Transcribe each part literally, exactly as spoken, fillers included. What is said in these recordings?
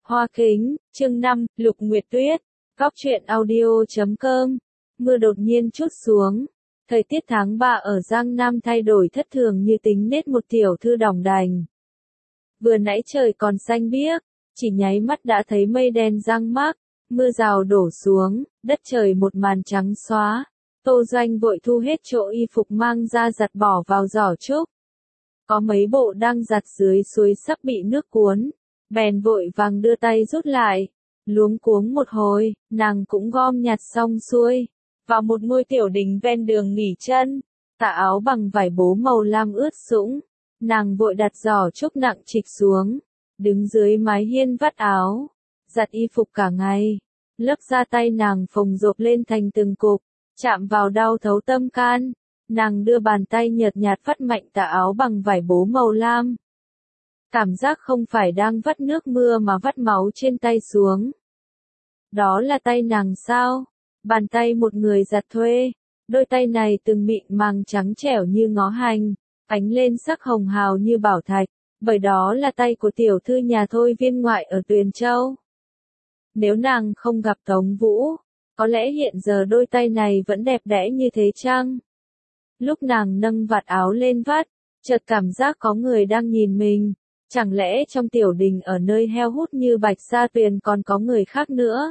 Hoa Kính, chương năm, Lục Nguyệt Tuyết, Góc truyện audio chấm com. Mưa đột nhiên trút xuống. Thời tiết tháng ba ở Giang Nam thay đổi thất thường như tính nết một tiểu thư đỏng đành. Vừa nãy trời còn xanh biếc, chỉ nháy mắt đã thấy mây đen giăng mác, mưa rào đổ xuống, đất trời một màn trắng xóa. Tô Doanh vội thu hết chỗ y phục mang ra giặt bỏ vào giỏ trúc. Có mấy bộ đang giặt dưới suối sắp bị nước cuốn, bèn vội vàng đưa tay rút lại. Luống cuống một hồi, nàng cũng gom nhặt xong xuôi. Vào một ngôi tiểu đình ven đường nghỉ chân, tà áo bằng vải bố màu lam ướt sũng. Nàng vội đặt giỏ trúc nặng trịch xuống, đứng dưới mái hiên vắt áo, giặt y phục cả ngày. Lớp da tay nàng phồng rộp lên thành từng cục, chạm vào đau thấu tâm can. Nàng đưa bàn tay nhợt nhạt vắt mạnh tà áo bằng vải bố màu lam. Cảm giác không phải đang vắt nước mưa mà vắt máu trên tay xuống. Đó là tay nàng sao? Bàn tay một người giặt thuê. Đôi tay này từng mịn màng trắng trẻo như ngó hành, ánh lên sắc hồng hào như bảo thạch, bởi đó là tay của tiểu thư nhà thôi viên ngoại ở Tuyền Châu. Nếu nàng không gặp Tống Vũ, có lẽ hiện giờ đôi tay này vẫn đẹp đẽ như thế chăng? Lúc nàng nâng vạt áo lên vắt, chợt cảm giác có người đang nhìn mình. Chẳng lẽ trong tiểu đình ở nơi heo hút như Bạch Sa Tuyền còn có người khác nữa?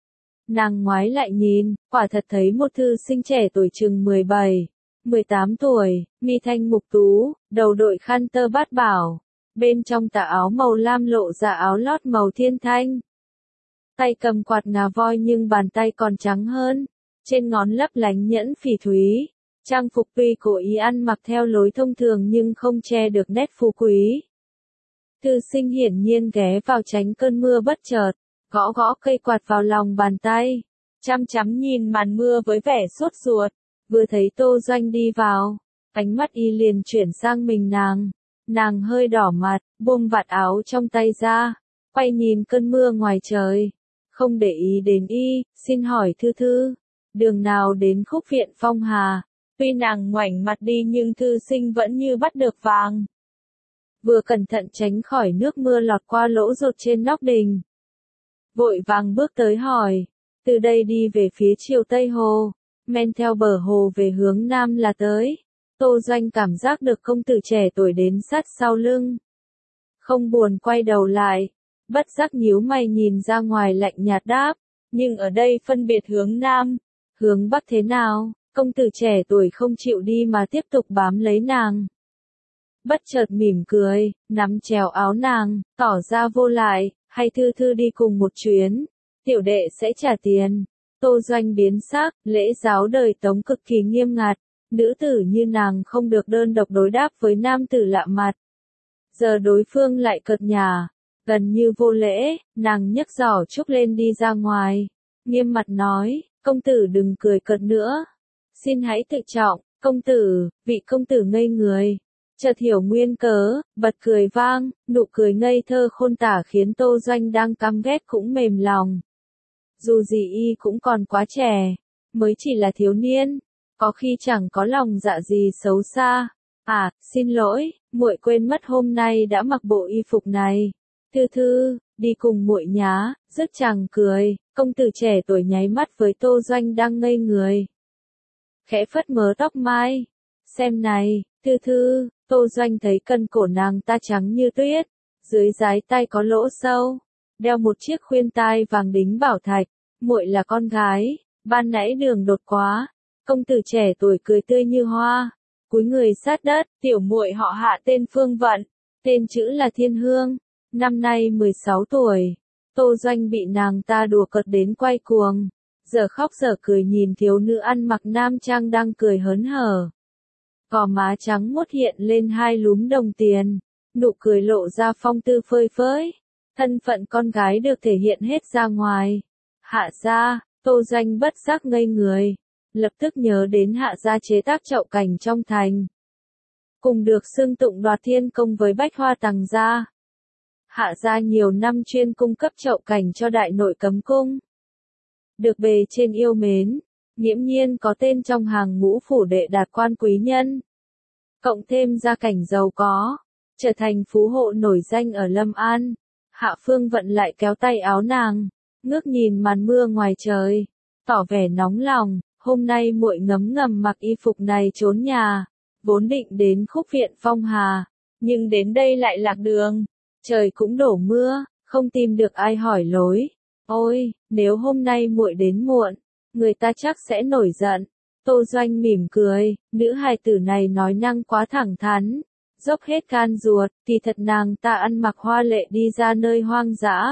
Nàng ngoái lại nhìn, quả thật thấy một thư sinh trẻ tuổi chừng mười bảy, mười tám tuổi, mi thanh mục tú, đầu đội khăn tơ bát bảo, bên trong tà áo màu lam lộ ra áo lót màu thiên thanh. Tay cầm quạt ngà voi nhưng bàn tay còn trắng hơn, trên ngón lấp lánh nhẫn phỉ thúy. Trang phục tuy cố ý ăn mặc theo lối thông thường nhưng không che được nét phú quý. Thư sinh hiển nhiên ghé vào tránh cơn mưa bất chợt, gõ gõ cây quạt vào lòng bàn tay, chăm chăm nhìn màn mưa với vẻ sốt ruột. Vừa thấy Tô Doanh đi vào, ánh mắt y liền chuyển sang mình nàng. Nàng hơi đỏ mặt, buông vạt áo trong tay ra, quay nhìn cơn mưa ngoài trời, không để ý đến y, xin hỏi thư thư, đường nào đến Khúc Viện Phong Hà? Tuy nàng ngoảnh mặt đi nhưng thư sinh vẫn như bắt được vàng. Vừa cẩn thận tránh khỏi nước mưa lọt qua lỗ rột trên nóc đình. Vội vàng bước tới hỏi, từ đây đi về phía chiều Tây Hồ, men theo bờ hồ về hướng Nam là tới. Tô Doanh cảm giác được công tử trẻ tuổi đến sát sau lưng. Không buồn quay đầu lại, bất giác nhíu mày nhìn ra ngoài lạnh nhạt đáp, nhưng ở đây phân biệt hướng Nam, hướng Bắc thế nào? Công tử trẻ tuổi không chịu đi mà tiếp tục bám lấy nàng. Bất chợt mỉm cười, nắm chéo áo nàng, tỏ ra vô lại, hay thư thư đi cùng một chuyến, tiểu đệ sẽ trả tiền. Tô Doanh biến sắc, lễ giáo đời Tống cực kỳ nghiêm ngặt, nữ tử như nàng không được đơn độc đối đáp với nam tử lạ mặt. Giờ đối phương lại cợt nhả, gần như vô lễ, nàng nhấc giỏ trúc lên đi ra ngoài, nghiêm mặt nói, công tử đừng cười cợt nữa. Xin hãy tự trọng, công tử. Vị công tử ngây người, chợt hiểu nguyên cớ, bật cười vang, nụ cười ngây thơ khôn tả khiến Tô Doanh đang căm ghét cũng mềm lòng. Dù gì y cũng còn quá trẻ, mới chỉ là thiếu niên, có khi chẳng có lòng dạ gì xấu xa. À, xin lỗi, muội quên mất hôm nay đã mặc bộ y phục này. Thư thư, đi cùng muội nhá. Dứt chàng cười, công tử trẻ tuổi nháy mắt với Tô Doanh đang ngây người. Khẽ phất mớ tóc mai, xem này, thư thư. Tô Doanh thấy cân cổ nàng ta trắng như tuyết, dưới dái tay có lỗ sâu, đeo một chiếc khuyên tai vàng đính bảo thạch. Muội là con gái, ban nãy đường đột quá. Công tử trẻ tuổi cười tươi như hoa, cúi người sát đất, tiểu muội họ Hạ tên Phương Vận, tên chữ là Thiên Hương, năm nay mười sáu tuổi. Tô Doanh bị nàng ta đùa cợt đến quay cuồng, giờ khóc giờ cười nhìn thiếu nữ ăn mặc nam trang đang cười hớn hở. Gò má trắng muốt hiện lên hai lúm đồng tiền, nụ cười lộ ra phong tư phơi phới, thân phận con gái được thể hiện hết ra ngoài. Hạ gia, Tô Doanh bất giác ngây người, lập tức nhớ đến Hạ gia chế tác chậu cảnh trong thành, cùng được xưng tụng đoạt thiên công với Bách Hoa Tằng gia. Hạ gia nhiều năm chuyên cung cấp chậu cảnh cho đại nội cấm cung, được bề trên yêu mến, nghiễm nhiên có tên trong hàng ngũ phủ đệ đạt quan quý nhân. Cộng thêm gia cảnh giàu có, trở thành phú hộ nổi danh ở Lâm An. Hạ Phương Vận lại kéo tay áo nàng, ngước nhìn màn mưa ngoài trời, tỏ vẻ nóng lòng, hôm nay muội ngấm ngầm mặc y phục này trốn nhà, vốn định đến Khúc Viện Phong Hà, nhưng đến đây lại lạc đường, trời cũng đổ mưa, không tìm được ai hỏi lối. Ôi, nếu hôm nay muội đến muộn, người ta chắc sẽ nổi giận. Tô Doanh mỉm cười, nữ hài tử này nói năng quá thẳng thắn, dốc hết can ruột, thì thật nàng ta ăn mặc hoa lệ đi ra nơi hoang dã.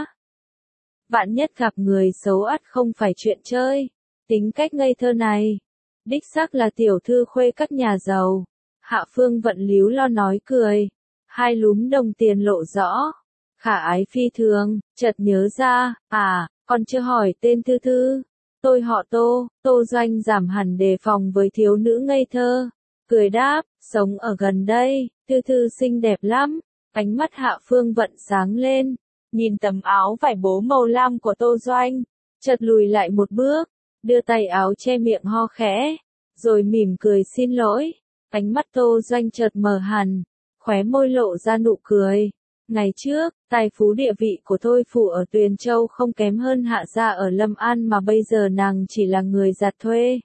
Vạn nhất gặp người xấu ắt không phải chuyện chơi, tính cách ngây thơ này, đích xác là tiểu thư khuê các nhà giàu. Hạ Phương Vận líu lo nói cười, hai lúm đồng tiền lộ rõ, khả ái phi thường, chợt nhớ ra, à, còn chưa hỏi tên thư thư. Tôi họ Tô. Tô Doanh giảm hẳn đề phòng với thiếu nữ ngây thơ, cười đáp, sống ở gần đây, thư thư xinh đẹp lắm. Ánh mắt Hạ Phương Vận sáng lên, nhìn tấm áo vải bố màu lam của Tô Doanh, chợt lùi lại một bước, đưa tay áo che miệng ho khẽ, rồi mỉm cười xin lỗi. Ánh mắt Tô Doanh chợt mở hẳn, khóe môi lộ ra nụ cười. Ngày trước, tài phú địa vị của Thôi Phủ ở Tuyền Châu không kém hơn Hạ gia ở Lâm An, mà bây giờ nàng chỉ là người giặt thuê.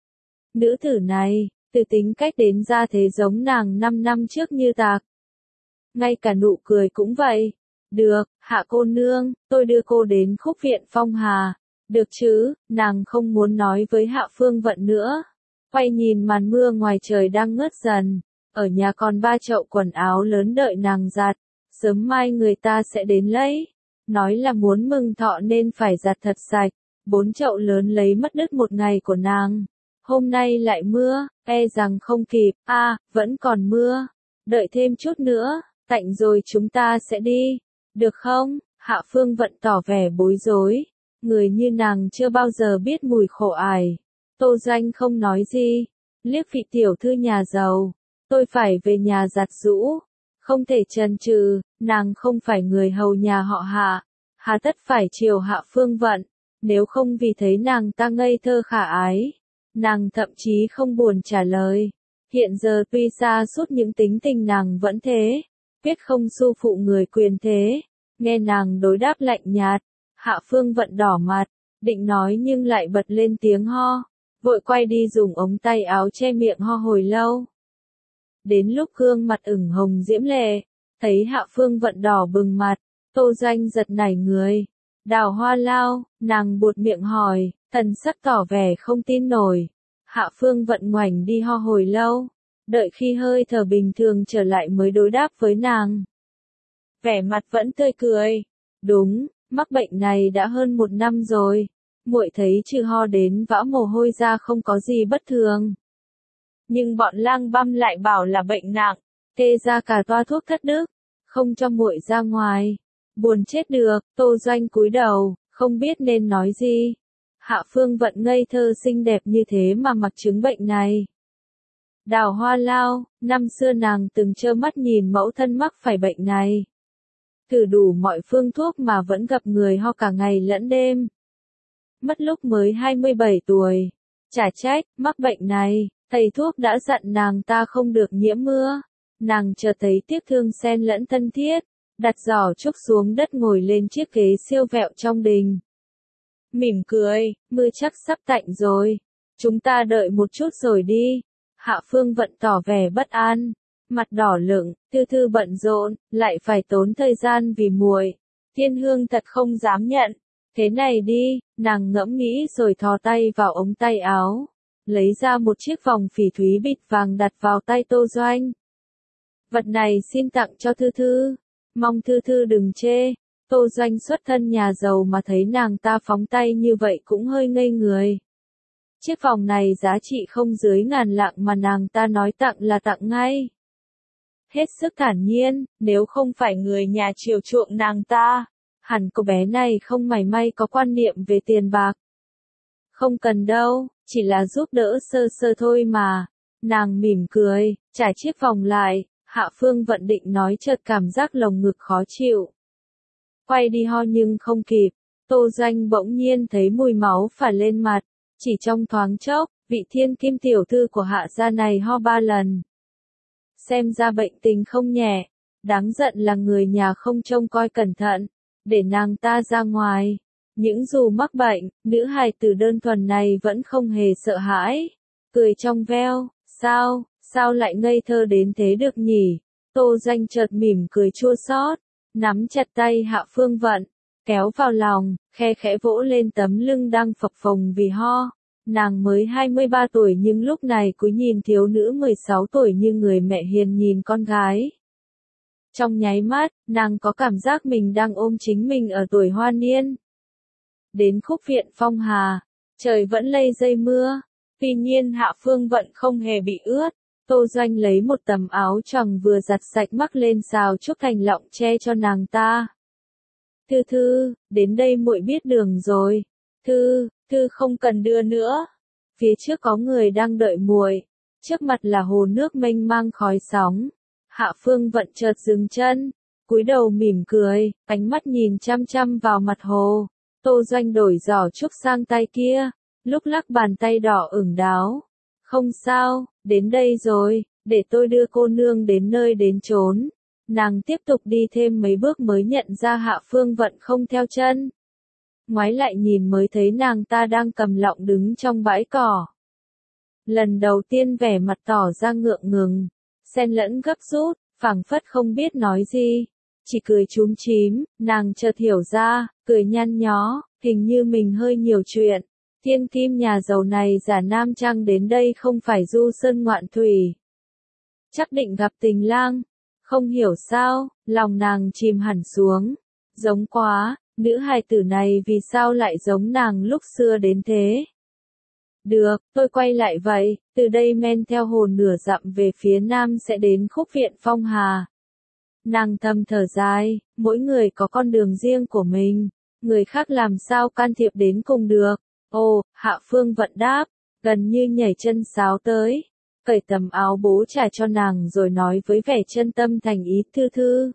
Nữ tử này, từ tính cách đến ra thế giống nàng năm năm trước như tạc. Ngay cả nụ cười cũng vậy. Được, Hạ cô nương, tôi đưa cô đến Khúc Viện Phong Hà. Được chứ, nàng không muốn nói với Hạ Phương Vận nữa. Quay nhìn màn mưa ngoài trời đang ngớt dần, ở nhà còn ba chậu quần áo lớn đợi nàng giặt. Sớm mai người ta sẽ đến lấy. Nói là muốn mừng thọ nên phải giặt thật sạch. Bốn chậu lớn lấy mất đứt một ngày của nàng. Hôm nay lại mưa, e rằng không kịp. A, à, vẫn còn mưa. Đợi thêm chút nữa, tạnh rồi chúng ta sẽ đi. Được không? Hạ Phương Vận tỏ vẻ bối rối. Người như nàng chưa bao giờ biết mùi khổ ải. Tô Doanh không nói gì. Liếc vị tiểu thư nhà giàu. Tôi phải về nhà giặt giũ. Không thể chần chừ, nàng không phải người hầu nhà họ Hạ, hà tất phải chiều Hạ Phương Vận, nếu không vì thấy nàng ta ngây thơ khả ái. Nàng thậm chí không buồn trả lời. Hiện giờ tuy xa suốt những tính tình nàng vẫn thế, quyết không su phụ người quyền thế. Nghe nàng đối đáp lạnh nhạt, Hạ Phương Vận đỏ mặt, định nói nhưng lại bật lên tiếng ho, vội quay đi dùng ống tay áo che miệng ho hồi lâu. Đến lúc gương mặt ửng hồng diễm lệ, thấy Hạ Phương Vận đỏ bừng mặt, Tô Doanh giật nảy người. Đào Hoa Lao, nàng buột miệng hỏi, thần sắc tỏ vẻ không tin nổi. Hạ Phương Vận ngoảnh đi ho hồi lâu, đợi khi hơi thở bình thường trở lại mới đối đáp với nàng. Vẻ mặt vẫn tươi cười. Đúng, mắc bệnh này đã hơn một năm rồi. Muội thấy trừ ho đến vã mồ hôi ra không có gì bất thường. Nhưng bọn lang băm lại bảo là bệnh nặng, tê ra cả toa thuốc thất đức, không cho muội ra ngoài. Buồn chết được. Tô Doanh cúi đầu, không biết nên nói gì. Hạ Phương Vận ngây thơ xinh đẹp như thế mà mặc chứng bệnh này. Đào Hoa Lao, năm xưa nàng từng trơ mắt nhìn mẫu thân mắc phải bệnh này. Thử đủ mọi phương thuốc mà vẫn gặp người ho cả ngày lẫn đêm. Mất lúc mới hai mươi bảy tuổi. Chả trách, mắc bệnh này, thầy thuốc đã dặn nàng ta không được nhiễm mưa. Nàng chợt thấy tiếc thương xen lẫn thân thiết, đặt giỏ trúc xuống đất ngồi lên chiếc ghế siêu vẹo trong đình. Mỉm cười, mưa chắc sắp tạnh rồi. Chúng ta đợi một chút rồi đi. Hạ Phương Vận tỏ vẻ bất an, mặt đỏ lựng, thư thư bận rộn, lại phải tốn thời gian vì muội. Thiên Hương thật không dám nhận. Thế này đi, nàng ngẫm nghĩ rồi thò tay vào ống tay áo, lấy ra một chiếc vòng phỉ thúy bịt vàng đặt vào tay Tô Doanh. Vật này xin tặng cho thư thư, mong thư thư đừng chê. Tô Doanh xuất thân nhà giàu mà thấy nàng ta phóng tay như vậy cũng hơi ngây người. Chiếc vòng này giá trị không dưới ngàn lạng mà nàng ta nói tặng là tặng ngay. Hết sức thản nhiên, nếu không phải người nhà chiều chuộng nàng ta, hẳn cô bé này không mảy may có quan niệm về tiền bạc. Không cần đâu, chỉ là giúp đỡ sơ sơ thôi mà. Nàng mỉm cười, trả chiếc vòng lại. Hạ Phương Vận định nói chợt cảm giác lồng ngực khó chịu. Quay đi ho nhưng không kịp. Tô Doanh bỗng nhiên thấy mùi máu phả lên mặt. Chỉ trong thoáng chốc, vị thiên kim tiểu thư của Hạ gia này ho ba lần. Xem ra bệnh tình không nhẹ. Đáng giận là người nhà không trông coi cẩn thận. để nàng ta ra ngoài. Những dù mắc bệnh, nữ hài tử đơn thuần này vẫn không hề sợ hãi. Cười trong veo, sao, sao lại ngây thơ đến thế được nhỉ? Tô Doanh chợt mỉm cười chua xót, nắm chặt tay Hạ Phương Vận, kéo vào lòng, khe khẽ vỗ lên tấm lưng đang phập phồng vì ho. Nàng mới hai mươi ba tuổi nhưng lúc này cúi nhìn thiếu nữ mười sáu tuổi như người mẹ hiền nhìn con gái. Trong nháy mắt, nàng có cảm giác mình đang ôm chính mình ở tuổi hoa niên. Đến khúc viện Phong Hà, trời vẫn lây dây mưa, tuy nhiên Hạ Phương Vận không hề bị ướt. Tô Doanh lấy một tấm áo choàng vừa giặt sạch mắc lên xào trúc thành lọng che cho nàng ta. Thư Thư, đến đây muội biết đường rồi. Thư, Thư không cần đưa nữa. Phía trước có người đang đợi muội. Trước mặt là hồ nước mênh mang khói sóng. Hạ Phương Vận chợt dừng chân, cúi đầu mỉm cười, ánh mắt nhìn chăm chăm vào mặt hồ. Tô Doanh đổi giỏ trúc sang tay kia, lúc lắc bàn tay đỏ ửng đáo. Không sao, đến đây rồi, để tôi đưa cô nương đến nơi đến chốn. Nàng tiếp tục đi thêm mấy bước mới nhận ra Hạ Phương Vận không theo chân. Ngoái lại nhìn mới thấy nàng ta đang cầm lọng đứng trong bãi cỏ. Lần đầu tiên vẻ mặt tỏ ra ngượng ngùng, xen lẫn gấp rút, phảng phất không biết nói gì. Chỉ cười chúm chím, nàng chợt hiểu ra, cười nhăn nhó, hình như mình hơi nhiều chuyện. Thiên kim nhà giàu này giả nam trang đến đây không phải du sơn ngoạn thủy. Chắc định gặp tình lang. Không hiểu sao, lòng nàng chìm hẳn xuống. Giống quá, nữ hài tử này vì sao lại giống nàng lúc xưa đến thế? Được, tôi quay lại vậy, từ đây men theo hồ nửa dặm về phía nam sẽ đến khúc viện Phong Hà. Nàng thầm thở dài, mỗi người có con đường riêng của mình, người khác làm sao can thiệp đến cùng được. Ồ, Hạ Phương Vận đáp, gần như nhảy chân sáo tới, cởi tấm áo bố trải cho nàng rồi nói với vẻ chân tâm thành ý. Thư Thư,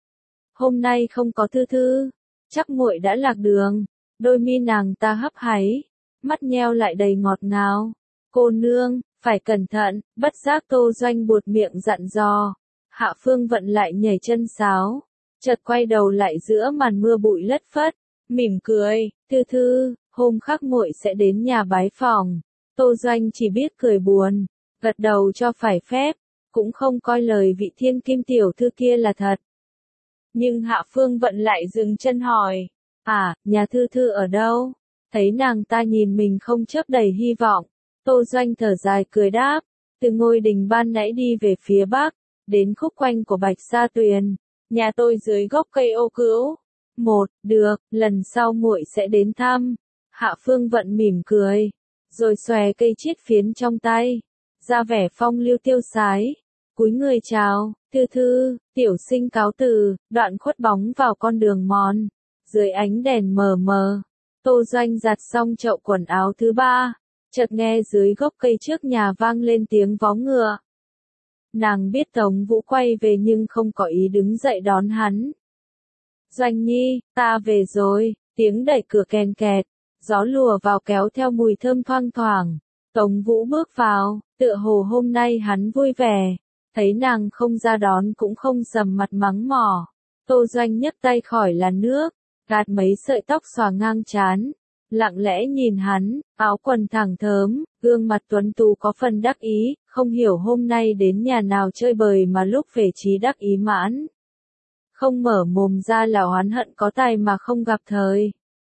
hôm nay không có Thư Thư, chắc muội đã lạc đường. Đôi mi nàng ta hấp háy, mắt nheo lại đầy ngọt ngào. Cô nương, phải cẩn thận. Bất giác Tô Doanh buột miệng dặn dò. Hạ Phương Vận lại nhảy chân sáo, chợt quay đầu lại giữa màn mưa bụi lất phất, mỉm cười. Thư Thư, hôm khác muội sẽ đến nhà bái phòng. Tô Doanh chỉ biết cười buồn, gật đầu cho phải phép, cũng không coi lời vị thiên kim tiểu thư kia là thật. Nhưng Hạ Phương Vận lại dừng chân hỏi, à, nhà Thư Thư ở đâu? Thấy nàng ta nhìn mình không chớp đầy hy vọng, Tô Doanh thở dài cười đáp, từ ngôi đình ban nãy đi về phía bắc, đến khúc quanh của Bạch Sa Tuyền, nhà tôi dưới gốc cây ô cữu. Một, được, lần sau muội sẽ đến thăm. Hạ Phương Vận mỉm cười, rồi xòe cây chiết phiến trong tay, ra vẻ phong lưu tiêu sái, cúi người chào. Thư Thư, tiểu sinh cáo từ. Đoạn khuất bóng vào con đường mòn, dưới ánh đèn mờ mờ. Tô Doanh giặt xong chậu quần áo thứ ba, chợt nghe dưới gốc cây trước nhà vang lên tiếng vó ngựa. Nàng biết Tống Vũ quay về nhưng không có ý đứng dậy đón hắn. Doanh nhi, ta về rồi. Tiếng đẩy cửa kèn kẹt, gió lùa vào kéo theo mùi thơm thoang thoảng. Tống Vũ bước vào, tựa hồ hôm nay hắn vui vẻ, thấy nàng không ra đón cũng không sầm mặt mắng mỏ. Tô Doanh nhấc tay khỏi làn nước, gạt mấy sợi tóc xòa ngang trán, lặng lẽ nhìn hắn, áo quần thẳng thớm, gương mặt tuấn tú có phần đắc ý, không hiểu hôm nay đến nhà nào chơi bời mà lúc về trí đắc ý mãn. Không mở mồm ra là oán hận có tài mà không gặp thời.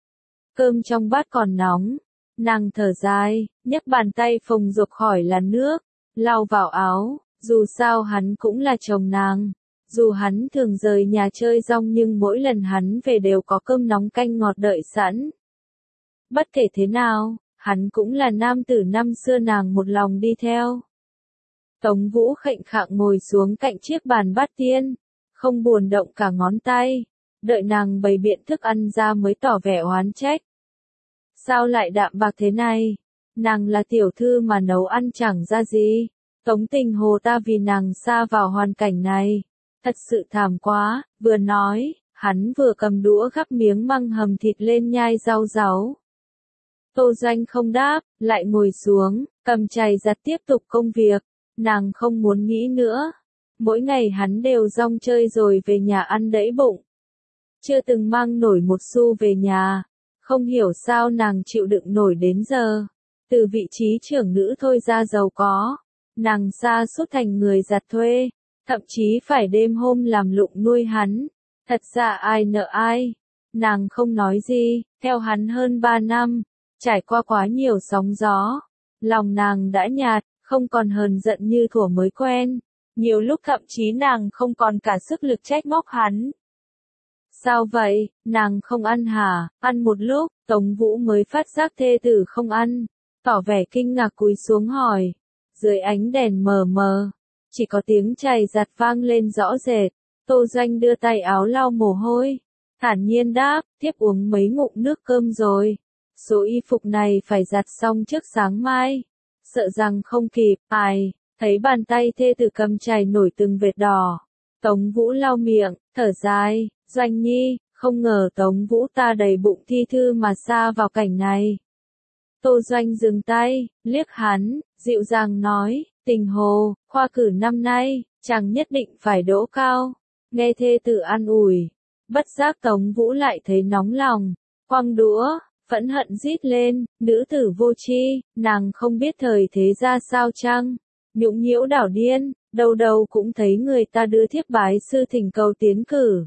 Cơm trong bát còn nóng, nàng thở dài, nhấc bàn tay phồng rộp khỏi làn nước, lau vào áo, dù sao hắn cũng là chồng nàng. Dù hắn thường rời nhà chơi rong nhưng mỗi lần hắn về đều có cơm nóng canh ngọt đợi sẵn. Bất kể thế nào, hắn cũng là nam tử năm xưa nàng một lòng đi theo. Tống Vũ khệnh khạng ngồi xuống cạnh chiếc bàn bát tiên, không buồn động cả ngón tay, đợi nàng bày biện thức ăn ra mới tỏ vẻ oán trách. Sao lại đạm bạc thế này? Nàng là tiểu thư mà nấu ăn chẳng ra gì. Tống Tình Hồ ta vì nàng sa vào hoàn cảnh này. Thật sự thảm quá. Vừa nói, hắn vừa cầm đũa gắp miếng măng hầm thịt lên nhai rau ráu. Tô Doanh không đáp, lại ngồi xuống, cầm chày giặt tiếp tục công việc. Nàng không muốn nghĩ nữa. Mỗi ngày hắn đều rong chơi rồi về nhà ăn đẫy bụng. chưa từng mang nổi một xu về nhà. Không hiểu sao nàng chịu đựng nổi đến giờ. Từ vị trí trưởng nữ thôi ra giàu có, nàng sa sút thành người giặt thuê, thậm chí phải đêm hôm làm lụng nuôi hắn. Thật ra ai nợ ai, nàng không nói gì, theo hắn hơn ba năm, trải qua quá nhiều sóng gió, lòng nàng đã nhạt, không còn hờn giận như thuở mới quen, nhiều lúc thậm chí nàng không còn cả sức lực trách móc hắn. Sao vậy, nàng không ăn hả? Ăn một lúc, Tống Vũ mới phát giác thê tử không ăn, tỏ vẻ kinh ngạc cúi xuống hỏi. Dưới ánh đèn mờ mờ, chỉ có tiếng chày giặt vang lên rõ rệt. Tô Doanh đưa tay áo lau mồ hôi, thản nhiên đáp, thiếp uống mấy ngụm nước cơm rồi. Số y phục này phải giặt xong trước sáng mai, sợ rằng không kịp. Ai, thấy bàn tay thê tử cầm chày nổi từng vệt đỏ. Tống Vũ lau miệng, thở dài, Doanh nhi, không ngờ Tống Vũ ta đầy bụng thi thư mà sa vào cảnh này. Tô Doanh dừng tay, liếc hắn, dịu dàng nói, Tình Hồ, khoa cử năm nay, chàng nhất định phải đỗ cao. Nghe thê tử an ủi, bất giác Tống Vũ lại thấy nóng lòng, quăng đũa, phẫn hận rít lên, nữ tử vô tri, nàng không biết thời thế ra sao chăng, nhũng nhiễu đảo điên, đâu đâu cũng thấy người ta đưa thiếp bái sư thỉnh cầu tiến cử.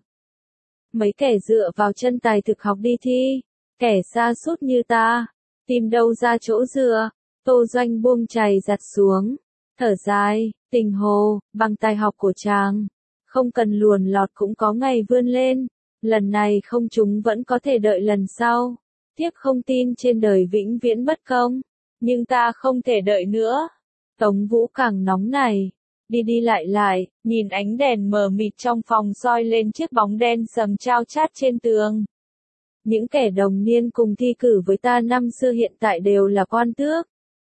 Mấy kẻ dựa vào chân tài thực học đi thi, kẻ sa sút như ta, tìm đâu ra chỗ dựa. Tô Doanh buông chày giặt xuống, thở dài, Tình Hồ, bằng tài học của chàng, không cần luồn lọt cũng có ngày vươn lên, lần này không trúng vẫn có thể đợi lần sau. Thiếp không tin trên đời vĩnh viễn bất công, nhưng ta không thể đợi nữa. Tống Vũ càng nóng này, đi đi lại lại, nhìn ánh đèn mờ mịt trong phòng soi lên chiếc bóng đen sầm chao chát trên tường. Những kẻ đồng niên cùng thi cử với ta năm xưa hiện tại đều là quan tước.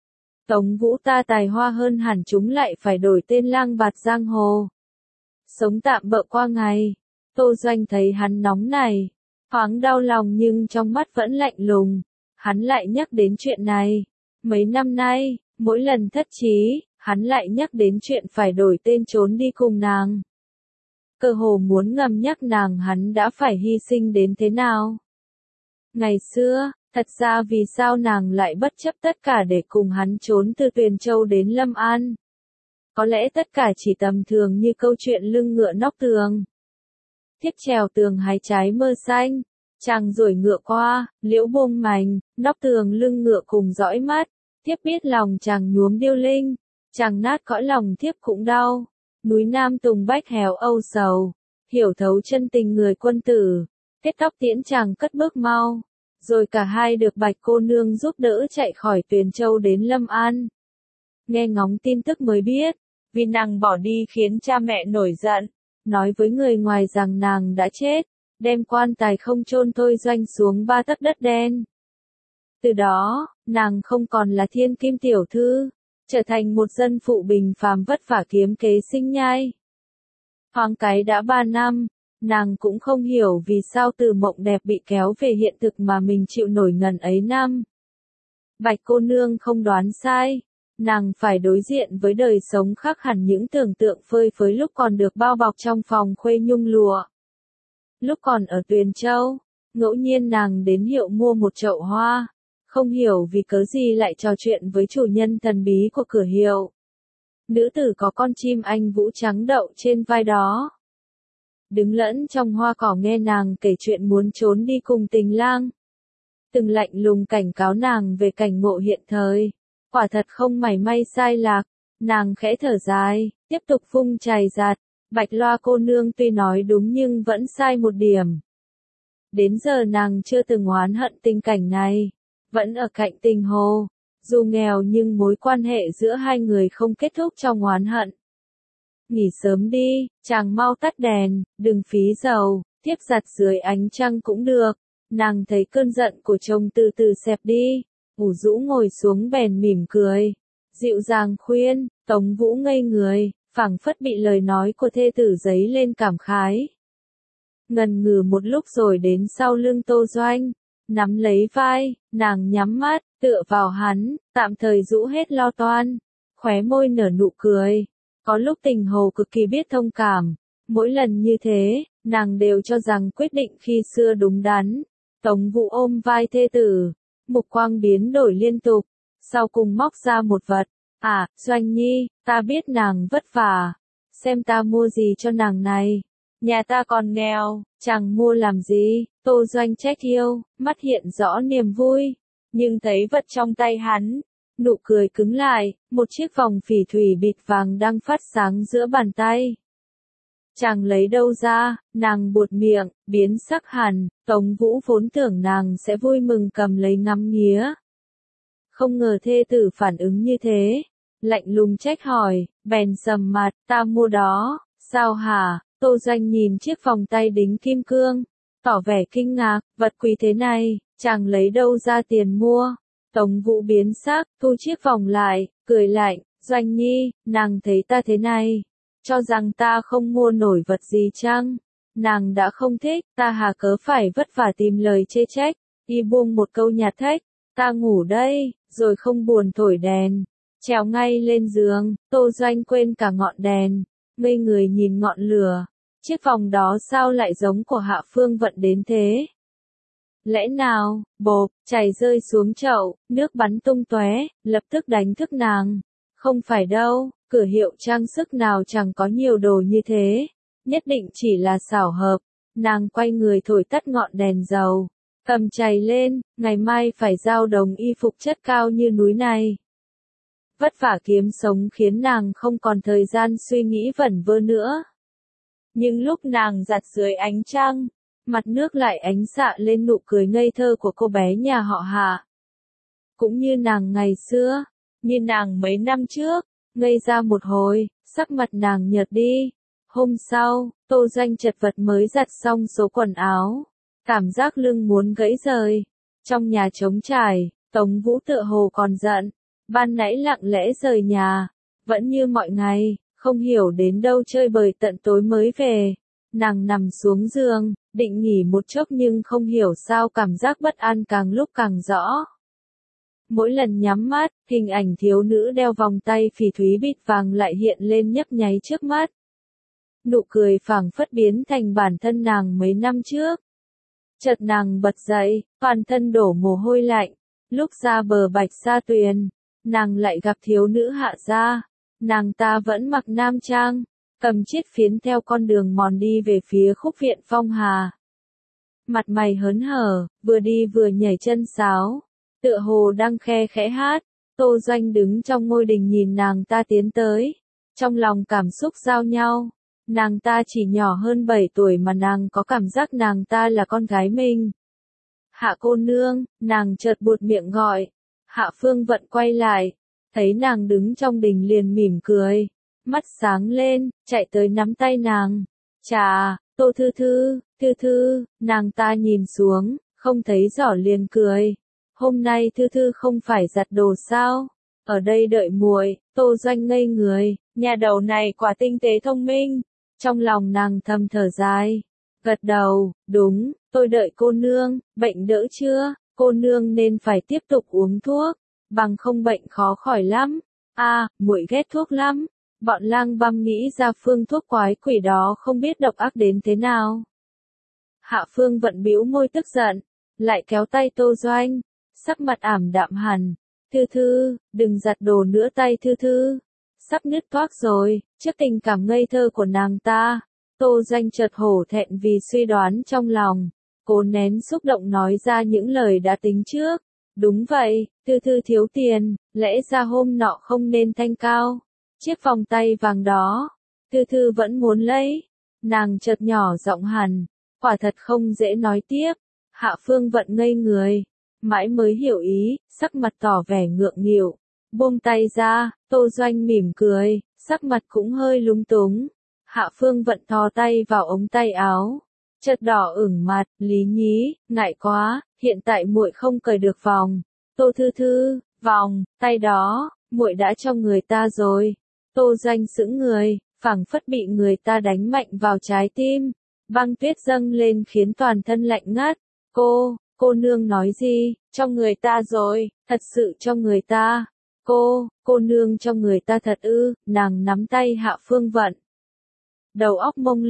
Tống Vũ ta tài hoa hơn hẳn chúng lại phải đổi tên lang bạt giang hồ. Sống tạm bợ qua ngày. Tô Doanh thấy hắn nóng này, thoáng đau lòng nhưng trong mắt vẫn lạnh lùng. Hắn lại nhắc đến chuyện này. Mấy năm nay, mỗi lần thất trí, hắn lại nhắc đến chuyện phải đổi tên trốn đi cùng nàng. Cơ hồ muốn ngầm nhắc nàng hắn đã phải hy sinh đến thế nào. Ngày xưa, thật ra vì sao nàng lại bất chấp tất cả để cùng hắn trốn từ Tuyền Châu đến Lâm An. Có lẽ tất cả chỉ tầm thường như câu chuyện lưng ngựa nóc tường. Thiết trèo tường hái trái mơ xanh, chàng rồi ngựa qua, liễu buông mành, nóc tường lưng ngựa cùng dõi mắt. Thiếp biết lòng chàng nhuốm điêu linh, chàng nát cõi lòng thiếp cũng đau. Núi Nam Tùng Bách héo âu sầu, hiểu thấu chân tình người quân tử. Kết tóc tiễn chàng cất bước mau, rồi cả hai được Bạch cô nương giúp đỡ chạy khỏi Tuyền Châu đến Lâm An. Nghe ngóng tin tức mới biết, vì nàng bỏ đi khiến cha mẹ nổi giận, nói với người ngoài rằng nàng đã chết, đem quan tài không chôn Thôi Doanh xuống ba tấc đất đen. Từ đó, nàng không còn là thiên kim tiểu thư, trở thành một dân phụ bình phàm vất vả kiếm kế sinh nhai. Thoáng cái đã ba năm, nàng cũng không hiểu vì sao từ mộng đẹp bị kéo về hiện thực mà mình chịu nổi ngần ấy năm. Bạch cô nương không đoán sai, nàng phải đối diện với đời sống khác hẳn những tưởng tượng phơi phới lúc còn được bao bọc trong phòng khuê nhung lụa. Lúc còn ở Tuyền Châu, ngẫu nhiên nàng đến hiệu mua một chậu hoa, không hiểu vì cớ gì lại trò chuyện với chủ nhân thần bí của cửa hiệu. Nữ tử có con chim anh vũ trắng đậu trên vai đó. Đứng lẫn trong hoa cỏ nghe nàng kể chuyện muốn trốn đi cùng tình lang. Từng lạnh lùng cảnh cáo nàng về cảnh ngộ hiện thời. Quả thật không mảy may sai lạc, nàng khẽ thở dài, tiếp tục vung chày giặt. Bạch Loa cô nương tuy nói đúng nhưng vẫn sai một điểm. Đến giờ nàng chưa từng oán hận tình cảnh này, vẫn ở cạnh Tình Hồ. Dù nghèo nhưng mối quan hệ giữa hai người không kết thúc trong oán hận. Nghỉ sớm đi, chàng mau tắt đèn, đừng phí dầu, thiếp giặt dưới ánh trăng cũng được. Nàng thấy cơn giận của chồng từ từ xẹp đi, ủ rũ ngồi xuống bèn mỉm cười, dịu dàng khuyên. Tống Vũ ngây người, phảng phất bị lời nói của thê tử dấy lên cảm khái. Ngần ngừ một lúc rồi đến sau lưng Tô Doanh, nắm lấy vai, nàng nhắm mắt, tựa vào hắn, tạm thời rũ hết lo toan, khóe môi nở nụ cười. Có lúc Tình Hồ cực kỳ biết thông cảm, mỗi lần như thế, nàng đều cho rằng quyết định khi xưa đúng đắn. Tống Vũ ôm vai thê tử, mục quang biến đổi liên tục, sau cùng móc ra một vật. À, Doanh Nhi, ta biết nàng vất vả, xem ta mua gì cho nàng này. Nhà ta còn nghèo, chẳng mua làm gì. Tô Doanh trách yêu, mắt hiện rõ niềm vui, nhưng thấy vật trong tay hắn, nụ cười cứng lại, một chiếc vòng phỉ thủy bịt vàng đang phát sáng giữa bàn tay. Chàng lấy đâu ra, nàng buột miệng, biến sắc hẳn. Tống Vũ vốn tưởng nàng sẽ vui mừng cầm lấy ngắm nghía. Không ngờ thê tử phản ứng như thế, lạnh lùng trách hỏi, bèn sầm mặt, ta mua đó, sao hả? Tô Doanh nhìn chiếc vòng tay đính kim cương, tỏ vẻ kinh ngạc, vật quý thế này, chàng lấy đâu ra tiền mua? Tống Vũ biến sắc, thu chiếc vòng lại, cười lạnh, Doanh Nhi, nàng thấy ta thế này, cho rằng ta không mua nổi vật gì chăng? Nàng đã không thích, ta hà cớ phải vất vả tìm lời chê trách, y buông một câu nhạt thách, ta ngủ đây, rồi không buồn thổi đèn, trèo ngay lên giường. Tô Doanh quên cả ngọn đèn, ngây người nhìn ngọn lửa, chiếc vòng đó sao lại giống của Hạ Phương Vận đến thế? Lẽ nào, bộp, chảy rơi xuống chậu, nước bắn tung tóe, lập tức đánh thức nàng. Không phải đâu, cửa hiệu trang sức nào chẳng có nhiều đồ như thế, nhất định chỉ là xảo hợp. Nàng quay người thổi tắt ngọn đèn dầu, cầm chày lên, ngày mai phải giao đồng y phục chất cao như núi này. Vất vả kiếm sống khiến nàng không còn thời gian suy nghĩ vẩn vơ nữa. Nhưng lúc nàng giặt dưới ánh trăng, mặt nước lại ánh xạ lên nụ cười ngây thơ của cô bé nhà họ Hạ. Cũng như nàng ngày xưa, như nàng mấy năm trước, ngây ra một hồi, sắc mặt nàng nhợt đi. Hôm sau, Tô Doanh chật vật mới giặt xong số quần áo, cảm giác lưng muốn gãy rời. Trong nhà trống trải, Tống Vũ tựa hồ còn giận, ban nãy lặng lẽ rời nhà, vẫn như mọi ngày, không hiểu đến đâu chơi bời tận tối mới về. Nàng nằm xuống giường, định nghỉ một chốc nhưng không hiểu sao cảm giác bất an càng lúc càng rõ. Mỗi lần nhắm mắt, hình ảnh thiếu nữ đeo vòng tay phỉ thúy bịt vàng lại hiện lên nhấp nháy trước mắt. Nụ cười phảng phất biến thành bản thân nàng mấy năm trước. Chợt nàng bật dậy, toàn thân đổ mồ hôi lạnh. Lúc ra bờ Bạch Sa Tuyền, nàng lại gặp thiếu nữ Hạ gia. Nàng ta vẫn mặc nam trang, cầm chiếc phiến theo con đường mòn đi về phía khúc viện Phong Hà. Mặt mày hớn hở, vừa đi vừa nhảy chân sáo, tựa hồ đang khe khẽ hát. Tô Doanh đứng trong ngôi đình nhìn nàng ta tiến tới, trong lòng cảm xúc giao nhau. Nàng ta chỉ nhỏ hơn bảy tuổi mà nàng có cảm giác nàng ta là con gái mình. Hạ cô nương, nàng chợt buột miệng gọi. Hạ Phương Vận quay lại, thấy nàng đứng trong đình liền mỉm cười, mắt sáng lên, chạy tới nắm tay nàng. Chà, Tô Thư Thư, Thư Thư, nàng ta nhìn xuống, không thấy rõ liền cười. Hôm nay Thư Thư không phải giặt đồ sao? Ở đây đợi muội. Tô Doanh ngây người, nhà đầu này quả tinh tế thông minh. Trong lòng nàng thầm thở dài, gật đầu, đúng, tôi đợi cô nương. Bệnh đỡ chưa? Cô nương nên phải tiếp tục uống thuốc, bằng không bệnh khó khỏi lắm. A, à, muội ghét thuốc lắm. Bọn lang băm nghĩ ra phương thuốc quái quỷ đó không biết độc ác đến thế nào. Hạ Phương Vận bĩu môi tức giận, lại kéo tay Tô Doanh, sắc mặt ảm đạm hẳn. Thư Thư, đừng giặt đồ nữa, tay Thư Thư sắp nứt toác rồi. Trước tình cảm ngây thơ của nàng ta, Tô Doanh chợt hổ thẹn vì suy đoán trong lòng, cố nén xúc động nói ra những lời đã tính trước. Đúng vậy, Thư Thư thiếu tiền, lẽ ra hôm nọ không nên thanh cao. Chiếc vòng tay vàng đó, Thư Thư vẫn muốn lấy. Nàng chợt nhỏ giọng hẳn, quả thật không dễ nói tiếp. Hạ Phương Vận ngây người, mãi mới hiểu ý, sắc mặt tỏ vẻ ngượng nghịu, buông tay ra. Tô Doanh mỉm cười, sắc mặt cũng hơi lúng túng. Hạ Phương Vận thò tay vào ống tay áo, chợt đỏ ửng mặt, Lý Nhí, ngại quá, hiện tại muội không cởi được vòng. Tô Thư Thư, vòng tay đó, muội đã cho người ta rồi. Tô Doanh sững người, phảng phất bị người ta đánh mạnh vào trái tim, băng tuyết dâng lên khiến toàn thân lạnh ngắt. Cô, cô nương nói gì? Cho người ta rồi, thật sự cho người ta. Cô, cô nương cho người ta thật ư? Nàng nắm tay Hạ Phương Vận, đầu óc mông lung,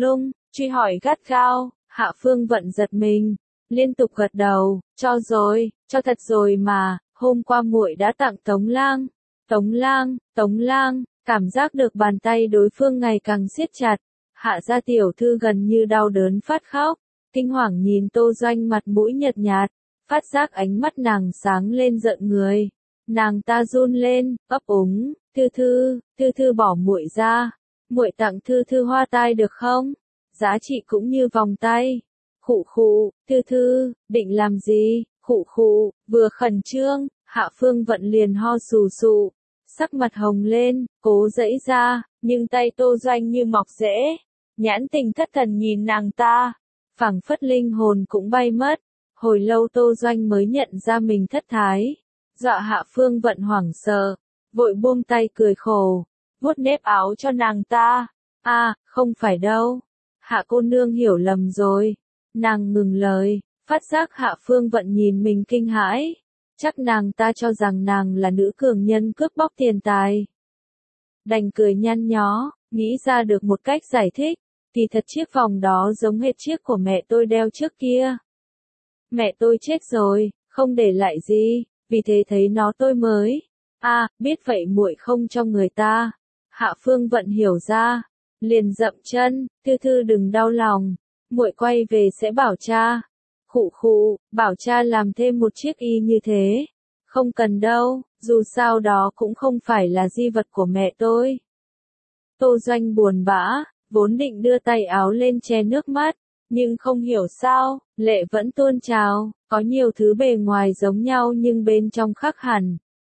Truy hỏi gắt gao, Hạ Phương Vận giật mình, liên tục gật đầu, cho rồi, cho thật rồi mà, hôm qua muội đã tặng Tống Lang. Tống Lang, Tống Lang, cảm giác được bàn tay đối phương ngày càng siết chặt. Hạ gia tiểu thư gần như đau đớn phát khóc, kinh hoàng nhìn Tô Doanh mặt mũi nhợt nhạt, phát giác ánh mắt nàng sáng lên giận người. Nàng ta run lên, ấp úng, thư thư, thư thư bỏ muội ra, muội tặng thư thư hoa tai được không? Giá trị cũng như vòng tay. Khụ khụ, thư thư, định làm gì? Khụ khụ, vừa khẩn trương, Hạ Phương Vận liền ho sù sụ, sắc mặt hồng lên, cố giãy ra, nhưng tay Tô Doanh như mọc rễ, nhãn tình thất thần nhìn nàng ta, phảng phất linh hồn cũng bay mất. Hồi lâu Tô Doanh mới nhận ra mình thất thái, dọa Hạ Phương Vận hoảng sợ, vội buông tay cười khổ, vuốt nếp áo cho nàng ta. A, à, không phải đâu. Hạ cô nương hiểu lầm rồi. Nàng ngừng lời, phát giác Hạ Phương Vận nhìn mình kinh hãi, chắc nàng ta cho rằng nàng là nữ cường nhân cướp bóc tiền tài. Đành cười nhăn nhó, nghĩ ra được một cách giải thích, thì thật chiếc vòng đó giống hệt chiếc của mẹ tôi đeo trước kia. Mẹ tôi chết rồi, không để lại gì, vì thế thấy nó tôi mới. A, à, biết vậy muội không cho người ta. Hạ Phương Vận hiểu ra, liền dậm chân, thư thư đừng đau lòng, muội quay về sẽ bảo cha. Khụ khụ, bảo cha làm thêm một chiếc y như thế. Không cần đâu, dù sao đó cũng không phải là di vật của mẹ tôi. Tô Doanh buồn bã, vốn định đưa tay áo lên che nước mắt, nhưng không hiểu sao, lệ vẫn tuôn trào, có nhiều thứ bề ngoài giống nhau nhưng bên trong khác hẳn.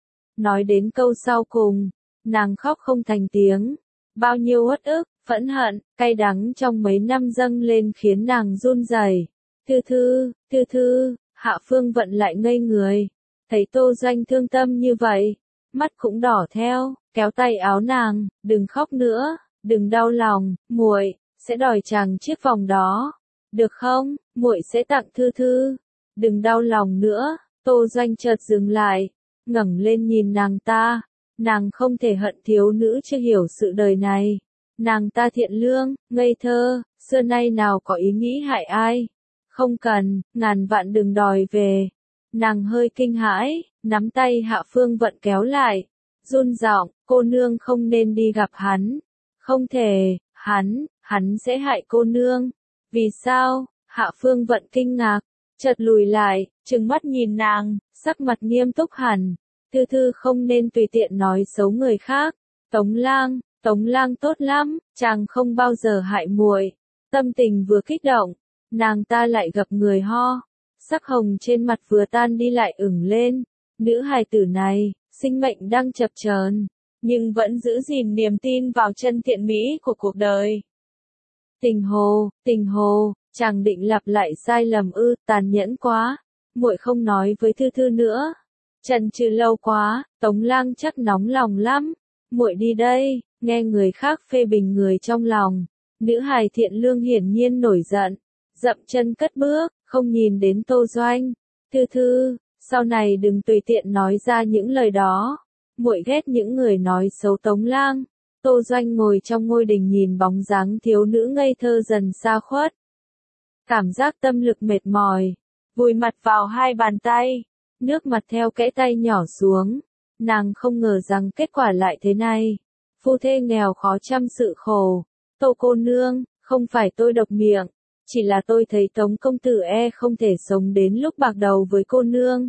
Nói đến câu sau cùng, nàng khóc không thành tiếng, bao nhiêu uất ức, phẫn hận, cay đắng trong mấy năm dâng lên khiến nàng run rẩy. Thư thư, thư thư, Hạ Phương Vận lại ngây người, thấy Tô Doanh thương tâm như vậy, mắt cũng đỏ theo, kéo tay áo nàng, đừng khóc nữa, đừng đau lòng, muội sẽ đòi chàng chiếc vòng đó, được không? Muội sẽ tặng thư thư, đừng đau lòng nữa. Tô Doanh chợt dừng lại, ngẩng lên nhìn nàng ta, nàng không thể hận thiếu nữ chưa hiểu sự đời này, nàng ta thiện lương, ngây thơ, xưa nay nào có ý nghĩ hại ai. Không cần, ngàn vạn đừng đòi về. Nàng hơi kinh hãi, nắm tay Hạ Phương Vận kéo lại, run giọng, cô nương không nên đi gặp hắn. Không thể, hắn, hắn sẽ hại cô nương. Vì sao? Hạ Phương Vận kinh ngạc, chợt lùi lại, trừng mắt nhìn nàng, sắc mặt nghiêm túc hẳn. Thư thư không nên tùy tiện nói xấu người khác. Tống Lang, Tống Lang tốt lắm, chàng không bao giờ hại muội. Tâm tình vừa kích động, nàng ta lại gặp người ho, sắc hồng trên mặt vừa tan đi lại ửng lên. Nữ hài tử này, sinh mệnh đang chập chờn, nhưng vẫn giữ gìn niềm tin vào chân thiện mỹ của cuộc đời. Tình hồ, tình hồ, chàng định lặp lại sai lầm ư? Tàn nhẫn quá, muội không nói với thư thư nữa. Chần chừ lâu quá, Tống Lang chắc nóng lòng lắm. Muội đi đây. Nghe người khác phê bình người trong lòng, nữ hài thiện lương hiển nhiên nổi giận, dậm chân cất bước, không nhìn đến Tô Doanh. Thư thư, sau này đừng tùy tiện nói ra những lời đó. Muội ghét những người nói xấu Tống Lang. Tô Doanh ngồi trong ngôi đình nhìn bóng dáng thiếu nữ ngây thơ dần xa khuất. Cảm giác tâm lực mệt mỏi, vùi mặt vào hai bàn tay, nước mặt theo kẽ tay nhỏ xuống. Nàng không ngờ rằng kết quả lại thế này. Phu thê nghèo khó trăm sự khổ. Tô cô nương, không phải tôi độc miệng, chỉ là tôi thấy Tống công tử e không thể sống đến lúc bạc đầu với cô nương.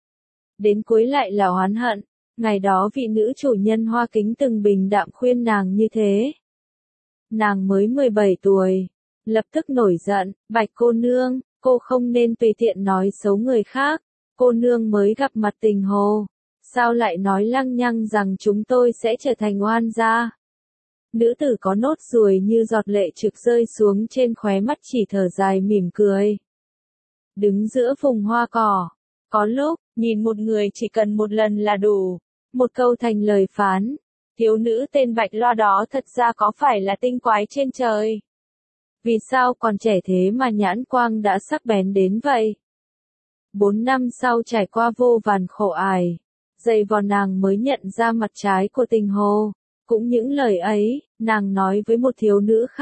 Đến cuối lại là oán hận, ngày đó vị nữ chủ nhân Hoa Kính từng bình đạm khuyên nàng như thế. Nàng mới mười bảy tuổi, lập tức nổi giận, Bạch cô nương, cô không nên tùy tiện nói xấu người khác, cô nương mới gặp mặt tình hồ. Sao lại nói lăng nhăng rằng chúng tôi sẽ trở thành oan gia? Nữ tử có nốt ruồi như giọt lệ trực rơi xuống trên khóe mắt chỉ thở dài mỉm cười. Đứng giữa vùng hoa cỏ, có lúc, nhìn một người chỉ cần một lần là đủ. Một câu thành lời phán. Thiếu nữ tên Bạch Loa đó thật ra có phải là tinh quái trên trời? Vì sao còn trẻ thế mà nhãn quang đã sắc bén đến vậy? Bốn năm sau trải qua vô vàn khổ ải, dày vò nàng mới nhận ra mặt trái của tình hồ. Cũng những lời ấy, nàng nói với một thiếu nữ khác.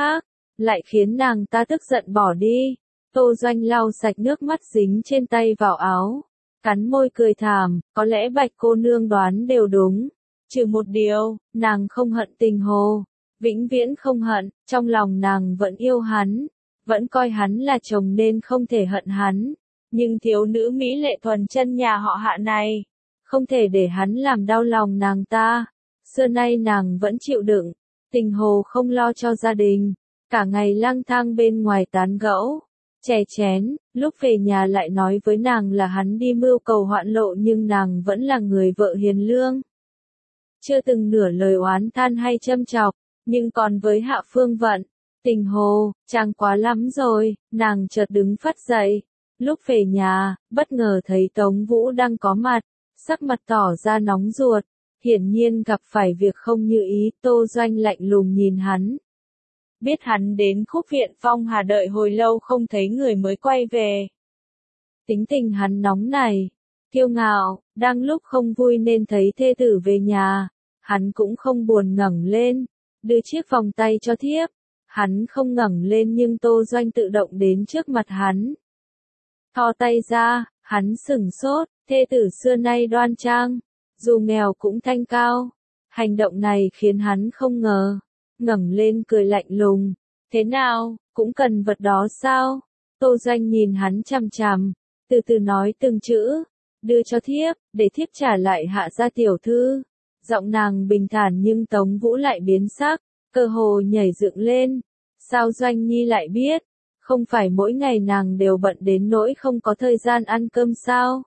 lại khiến nàng ta tức giận bỏ đi. Tô Doanh lau sạch nước mắt dính trên tay vào áo, cắn môi cười thảm, có lẽ Bạch cô nương đoán đều đúng. Trừ một điều, nàng không hận Tình Hồ, vĩnh viễn không hận, trong lòng nàng vẫn yêu hắn, vẫn coi hắn là chồng nên không thể hận hắn. Nhưng thiếu nữ mỹ lệ thuần chân nhà họ Hạ này, không thể để hắn làm đau lòng nàng ta. Xưa nay nàng vẫn chịu đựng, Tình Hồ không lo cho gia đình, cả ngày lang thang bên ngoài tán gẫu, chè chén, lúc về nhà lại nói với nàng là hắn đi mưu cầu hoạn lộ nhưng nàng vẫn là người vợ hiền lương. Chưa từng nửa lời oán than hay châm chọc, nhưng còn với Hạ Phương Vận, Tình Hồ, chàng quá lắm rồi, nàng chợt đứng phắt dậy. Lúc về nhà, bất ngờ thấy Tống Vũ đang có mặt, sắc mặt tỏ ra nóng ruột, hiển nhiên gặp phải việc không như ý. Tô Doanh lạnh lùng nhìn hắn. Biết hắn đến Khúc Viện Phong Hà đợi hồi lâu không thấy người mới quay về. Tính tình hắn nóng này, kiêu ngạo, đang lúc không vui nên thấy thê tử về nhà, hắn cũng không buồn ngẩng lên, đưa chiếc vòng tay cho thiếp. Hắn không ngẩng lên nhưng Tô Doanh tự động đến trước mặt hắn. Thò tay ra, hắn sửng sốt, thê tử xưa nay đoan trang, dù nghèo cũng thanh cao. Hành động này khiến hắn không ngờ, ngẩng lên cười lạnh lùng. Thế nào, cũng cần vật đó sao? Tô Doanh nhìn hắn chằm chằm, từ từ nói từng chữ, đưa cho thiếp, để thiếp trả lại Hạ gia tiểu thư. Giọng nàng bình thản nhưng Tống Vũ lại biến sắc, cơ hồ nhảy dựng lên. Sao Doanh Nhi lại biết? Không phải mỗi ngày nàng đều bận đến nỗi không có thời gian ăn cơm sao?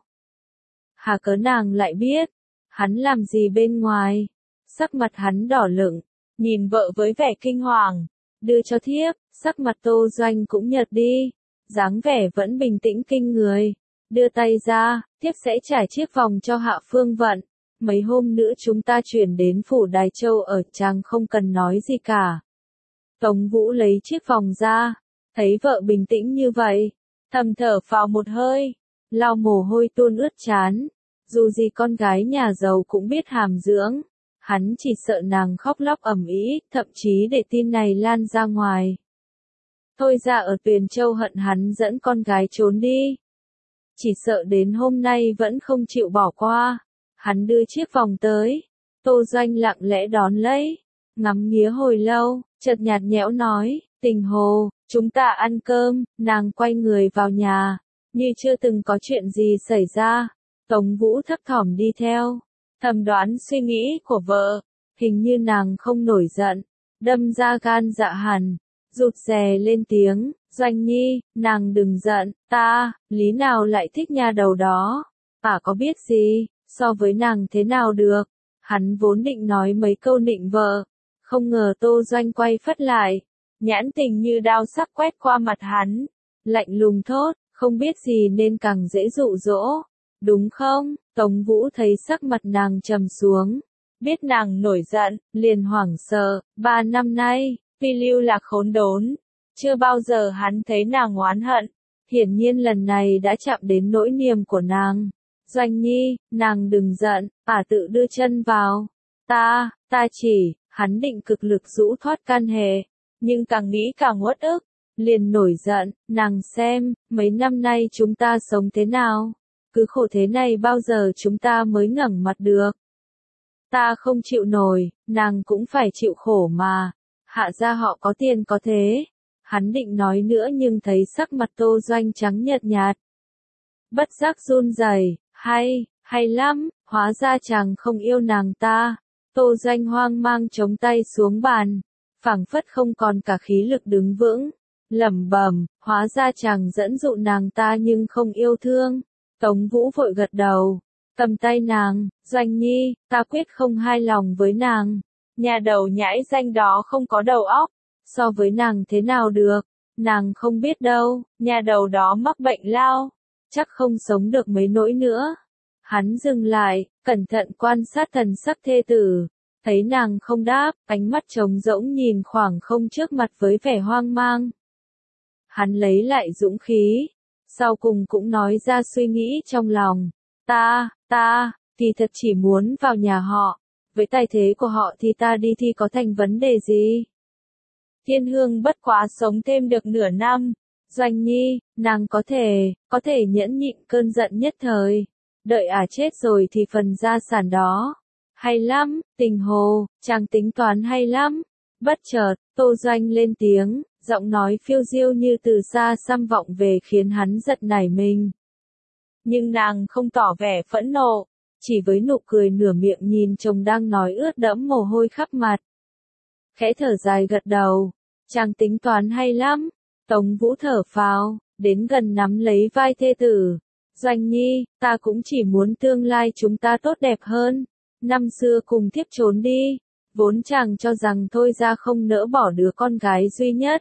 Hà cớ nàng lại biết? Hắn làm gì bên ngoài? Sắc mặt hắn đỏ lửng, nhìn vợ với vẻ kinh hoàng, đưa cho thiếp. Sắc mặt Tô Doanh cũng nhợt đi, dáng vẻ vẫn bình tĩnh kinh người. Đưa tay ra, thiếp sẽ trải chiếc vòng cho Hạ Phương Vận. Mấy hôm nữa chúng ta chuyển đến phủ Đài Châu ở, chàng không cần nói gì cả. Tống Vũ lấy chiếc vòng ra, thấy vợ bình tĩnh như vậy, thầm thở phào một hơi, lau mồ hôi tuôn ướt trán. Dù gì con gái nhà giàu cũng biết hàm dưỡng, hắn chỉ sợ nàng khóc lóc ầm ĩ, thậm chí để tin này lan ra ngoài. Thôi ra ở Tuyền Châu hận hắn dẫn con gái trốn đi, chỉ sợ đến hôm nay vẫn không chịu bỏ qua. Hắn đưa chiếc vòng tới, Tô Doanh lặng lẽ đón lấy, ngắm nghía hồi lâu, chợt nhạt nhẽo nói, Tình Hồ, chúng ta ăn cơm. Nàng quay người vào nhà, như chưa từng có chuyện gì xảy ra. Tống Vũ thấp thỏm đi theo, thầm đoán suy nghĩ của vợ, hình như nàng không nổi giận, đâm ra gan dạ hẳn, rụt rè lên tiếng, Doanh Nhi, nàng đừng giận, ta, lý nào lại thích nha đầu đó, ả có biết gì, so với nàng thế nào được. Hắn vốn định nói mấy câu nịnh vợ, không ngờ Tô Doanh quay phất lại, nhãn tình như đao sắc quét qua mặt hắn, lạnh lùng thốt, không biết gì nên càng dễ dụ dỗ, đúng không? Tống Vũ thấy sắc mặt nàng trầm xuống, biết nàng nổi giận, liền hoảng sợ. Ba năm nay, Phi Lưu Lạc khốn đốn, chưa bao giờ hắn thấy nàng oán hận, hiển nhiên lần này đã chạm đến nỗi niềm của nàng. Doanh Nhi, nàng đừng giận, ả tự đưa chân vào. Ta, ta chỉ, hắn định cực lực rũ thoát can hệ, nhưng càng nghĩ càng uất ức, liền nổi giận, nàng xem, mấy năm nay chúng ta sống thế nào, cứ khổ thế này bao giờ chúng ta mới ngẩng mặt được. Ta không chịu nổi, nàng cũng phải chịu khổ mà, Hạ gia họ có tiền có thế. Hắn định nói nữa nhưng thấy sắc mặt Tô Doanh trắng nhợt nhạt, bất giác run rẩy. Hay, hay lắm, hóa ra chàng không yêu nàng ta. Tô Doanh hoang mang chống tay xuống bàn, phảng phất không còn cả khí lực đứng vững, lẩm bẩm, hóa ra chàng dẫn dụ nàng ta nhưng không yêu thương. Tống Vũ vội gật đầu, cầm tay nàng, Doanh Nhi, ta quyết không hài lòng với nàng. Nhà đầu nhãi danh đó không có đầu óc, so với nàng thế nào được, nàng không biết đâu, nhà đầu đó mắc bệnh lao, chắc không sống được mấy nỗi nữa. Hắn dừng lại, cẩn thận quan sát thần sắc thê tử, thấy nàng không đáp, ánh mắt trống rỗng nhìn khoảng không trước mặt với vẻ hoang mang. Hắn lấy lại dũng khí, sau cùng cũng nói ra suy nghĩ trong lòng, ta, ta, thì thật chỉ muốn vào nhà họ, với tài thế của họ thì ta đi thì có thành vấn đề gì? Thiên Hương bất quá sống thêm được nửa năm. Doanh Nhi, nàng có thể, có thể nhẫn nhịn cơn giận nhất thời. Đợi ả chết rồi thì phần gia sản đó. Hay lắm, Tình Hồ, chàng tính toán hay lắm. Bất chợt, Tô Doanh lên tiếng, giọng nói phiêu diêu như từ xa xăm vọng về khiến hắn giật nảy mình. Nhưng nàng không tỏ vẻ phẫn nộ, chỉ với nụ cười nửa miệng nhìn chồng đang nói ướt đẫm mồ hôi khắp mặt. Khẽ thở dài gật đầu, chàng tính toán hay lắm. Tống Vũ thở phào, đến gần nắm lấy vai thê tử. Doanh Nhi, ta cũng chỉ muốn tương lai chúng ta tốt đẹp hơn. Năm xưa cùng thiếp trốn đi, vốn chàng cho rằng thôi ra không nỡ bỏ đứa con gái duy nhất.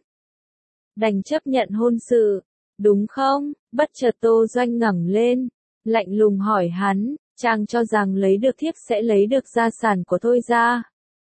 Đành chấp nhận hôn sự, đúng không? Bất chợt Tô Doanh ngẩng lên, lạnh lùng hỏi hắn, chàng cho rằng lấy được thiếp sẽ lấy được gia sản của thôi ra.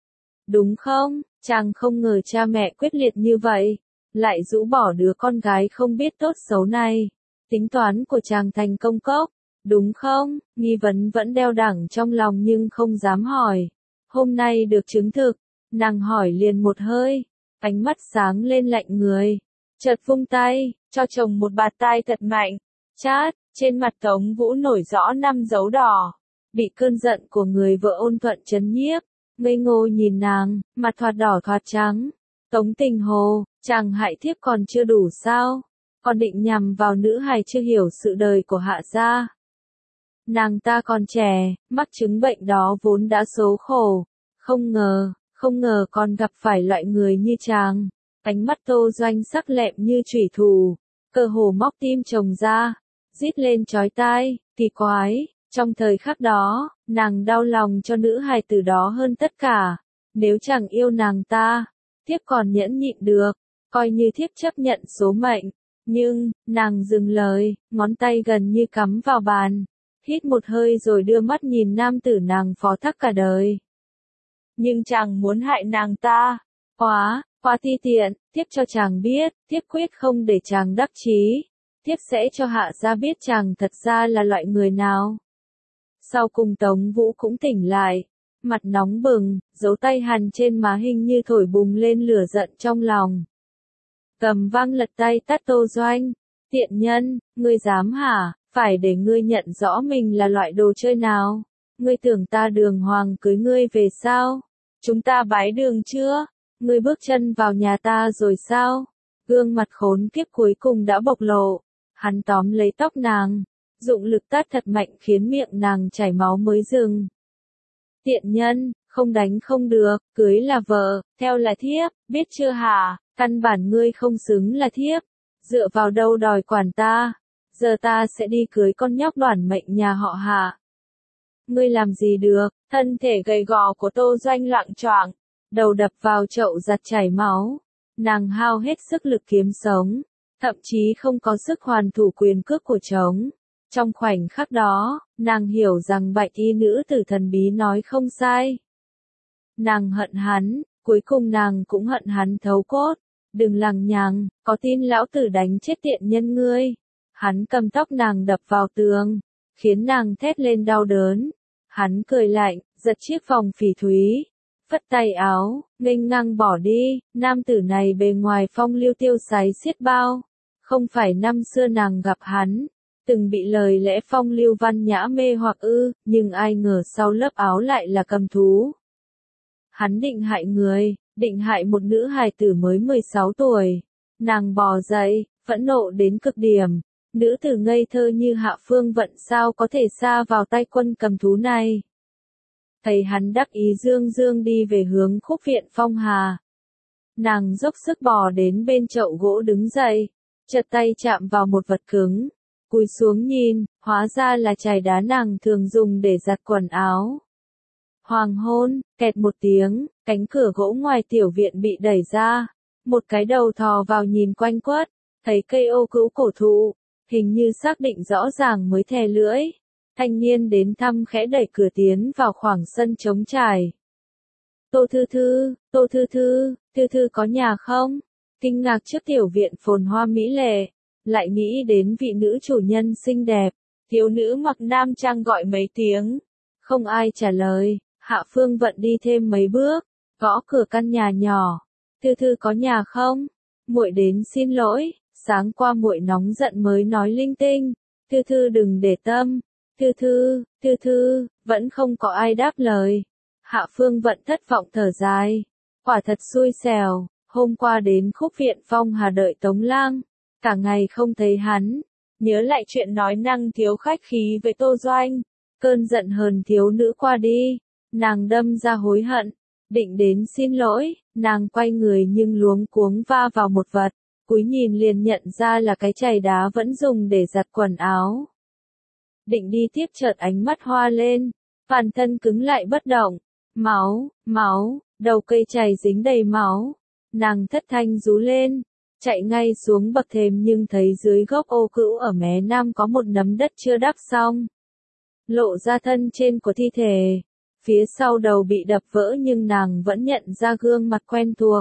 Đúng không? Chàng không ngờ cha mẹ quyết liệt như vậy, lại rũ bỏ đứa con gái không biết tốt xấu này. Tính toán của chàng thành công cốc, đúng không? Nghi vấn vẫn đeo đẳng trong lòng nhưng không dám hỏi. Hôm nay được chứng thực, nàng hỏi liền một hơi, ánh mắt sáng lên lạnh người. Chợt vung tay, cho chồng một bạt tai thật mạnh. Chát, trên mặt Tống Vũ nổi rõ năm dấu đỏ. Bị cơn giận của người vợ ôn thuận trấn nhiếp, ngây ngô nhìn nàng, mặt thoạt đỏ thoạt trắng. Tống Tình Hồ, chàng hại thiếp còn chưa đủ sao? Còn định nhằm vào nữ hài chưa hiểu sự đời của hạ gia. Nàng ta còn trẻ, mắc chứng bệnh đó vốn đã số khổ. Không ngờ, không ngờ còn gặp phải loại người như chàng. Ánh mắt Tô Doanh sắc lẹm như chủy thủ, cơ hồ móc tim chồng ra, rít lên chói tai, kỳ quái. Trong thời khắc đó, nàng đau lòng cho nữ hài tử đó hơn tất cả. Nếu chẳng yêu nàng ta, thiếp còn nhẫn nhịn được, coi như thiếp chấp nhận số mệnh. Nhưng, nàng dừng lời, ngón tay gần như cắm vào bàn, hít một hơi rồi đưa mắt nhìn nam tử nàng phó thác cả đời. Nhưng chàng muốn hại nàng ta, quá, quá ti tiện, thiếp cho chàng biết, thiếp quyết không để chàng đắc chí, thiếp sẽ cho hạ gia biết chàng thật ra là loại người nào. Sau cùng Tống Vũ cũng tỉnh lại, mặt nóng bừng, dấu tay hằn trên má hình như thổi bùng lên lửa giận trong lòng. Cầm vang lật tay tát Tô Doanh, tiện nhân, ngươi dám hả, phải để ngươi nhận rõ mình là loại đồ chơi nào. Ngươi tưởng ta đường hoàng cưới ngươi về sao? Chúng ta bái đường chưa? Ngươi bước chân vào nhà ta rồi sao? Gương mặt khốn kiếp cuối cùng đã bộc lộ. Hắn tóm lấy tóc nàng, dụng lực tát thật mạnh khiến miệng nàng chảy máu mới dừng. Tiện nhân, không đánh không được, cưới là vợ, theo là thiếp, biết chưa hả? Căn bản ngươi không xứng là thiếp, dựa vào đâu đòi quản ta, giờ ta sẽ đi cưới con nhóc đoản mệnh nhà họ Hạ. Ngươi làm gì được? Thân thể gầy gò của Tô Doanh loạng choạng, đầu đập vào chậu giặt chảy máu. Nàng hao hết sức lực kiếm sống, thậm chí không có sức hoàn thủ quyền cước của trống. Trong khoảnh khắc đó, nàng hiểu rằng bạch y nữ tử thần bí nói không sai. Nàng hận hắn, cuối cùng nàng cũng hận hắn thấu cốt. Đừng lằng nhằng, có tin lão tử đánh chết tiện nhân ngươi. Hắn cầm tóc nàng đập vào tường, khiến nàng thét lên đau đớn. Hắn cười lạnh, giật chiếc vòng phỉ thúy, phất tay áo, nghênh ngang bỏ đi. Nam tử này bề ngoài phong lưu tiêu sái xiết bao, không phải năm xưa nàng gặp hắn, từng bị lời lẽ phong lưu văn nhã mê hoặc ư, nhưng ai ngờ sau lớp áo lại là cầm thú. Hắn định hại người, định hại một nữ hài tử mới mười sáu tuổi. Nàng bò dậy, phẫn nộ đến cực điểm. Nữ tử ngây thơ như Hạ Phương Vận sao có thể sa vào tay quân cầm thú này. Thấy hắn đắc ý dương dương đi về hướng khúc viện Phong Hà. Nàng dốc sức bò đến bên chậu gỗ đứng dậy, chợt tay chạm vào một vật cứng. Cúi xuống nhìn, hóa ra là chày đá nàng thường dùng để giặt quần áo. Hoàng hôn, kẹt một tiếng, cánh cửa gỗ ngoài tiểu viện bị đẩy ra. Một cái đầu thò vào nhìn quanh quất, thấy cây ô cữu cổ thụ, hình như xác định rõ ràng mới thè lưỡi. Thanh niên đến thăm khẽ đẩy cửa tiến vào khoảng sân trống trải. Tô Thư Thư, Tô Thư Thư, Thư Thư có nhà không? Kinh ngạc trước tiểu viện phồn hoa mỹ lệ, lại nghĩ đến vị nữ chủ nhân xinh đẹp. Thiếu nữ mặc nam trang gọi mấy tiếng, không ai trả lời. Hạ Phương Vận đi thêm mấy bước, gõ cửa căn nhà nhỏ. Thư Thư có nhà không? Muội đến xin lỗi, sáng qua muội nóng giận mới nói linh tinh, Thư Thư đừng để tâm. Thư Thư, Thư Thư, vẫn không có ai đáp lời. Hạ Phương Vận thất vọng thở dài, quả thật xui xẻo, hôm qua đến Khúc Viện Phong Hà đợi Tống Lang, cả ngày không thấy hắn, nhớ lại chuyện nói năng thiếu khách khí với Tô Doanh, cơn giận hờn thiếu nữ qua đi, nàng đâm ra hối hận, định đến xin lỗi, nàng quay người nhưng luống cuống va vào một vật, cúi nhìn liền nhận ra là cái chày đá vẫn dùng để giặt quần áo. Định đi tiếp chợt ánh mắt hoa lên, toàn thân cứng lại bất động, máu, máu, đầu cây chày dính đầy máu, nàng thất thanh rú lên, chạy ngay xuống bậc thềm nhưng thấy dưới gốc ô cữu ở mé nam có một nấm đất chưa đắp xong. Lộ ra thân trên của thi thể, phía sau đầu bị đập vỡ nhưng nàng vẫn nhận ra gương mặt quen thuộc.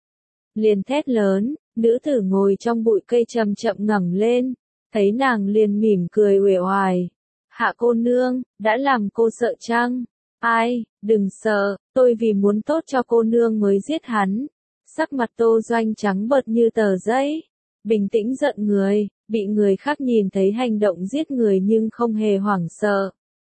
Liền thét lớn, nữ tử ngồi trong bụi cây chậm chậm ngẩng lên, thấy nàng liền mỉm cười uể oải. Hạ cô nương, đã làm cô sợ chăng? Ai, đừng sợ, tôi vì muốn tốt cho cô nương mới giết hắn. Sắc mặt Tô Doanh trắng bợt như tờ giấy, bình tĩnh giận người, bị người khác nhìn thấy hành động giết người nhưng không hề hoảng sợ.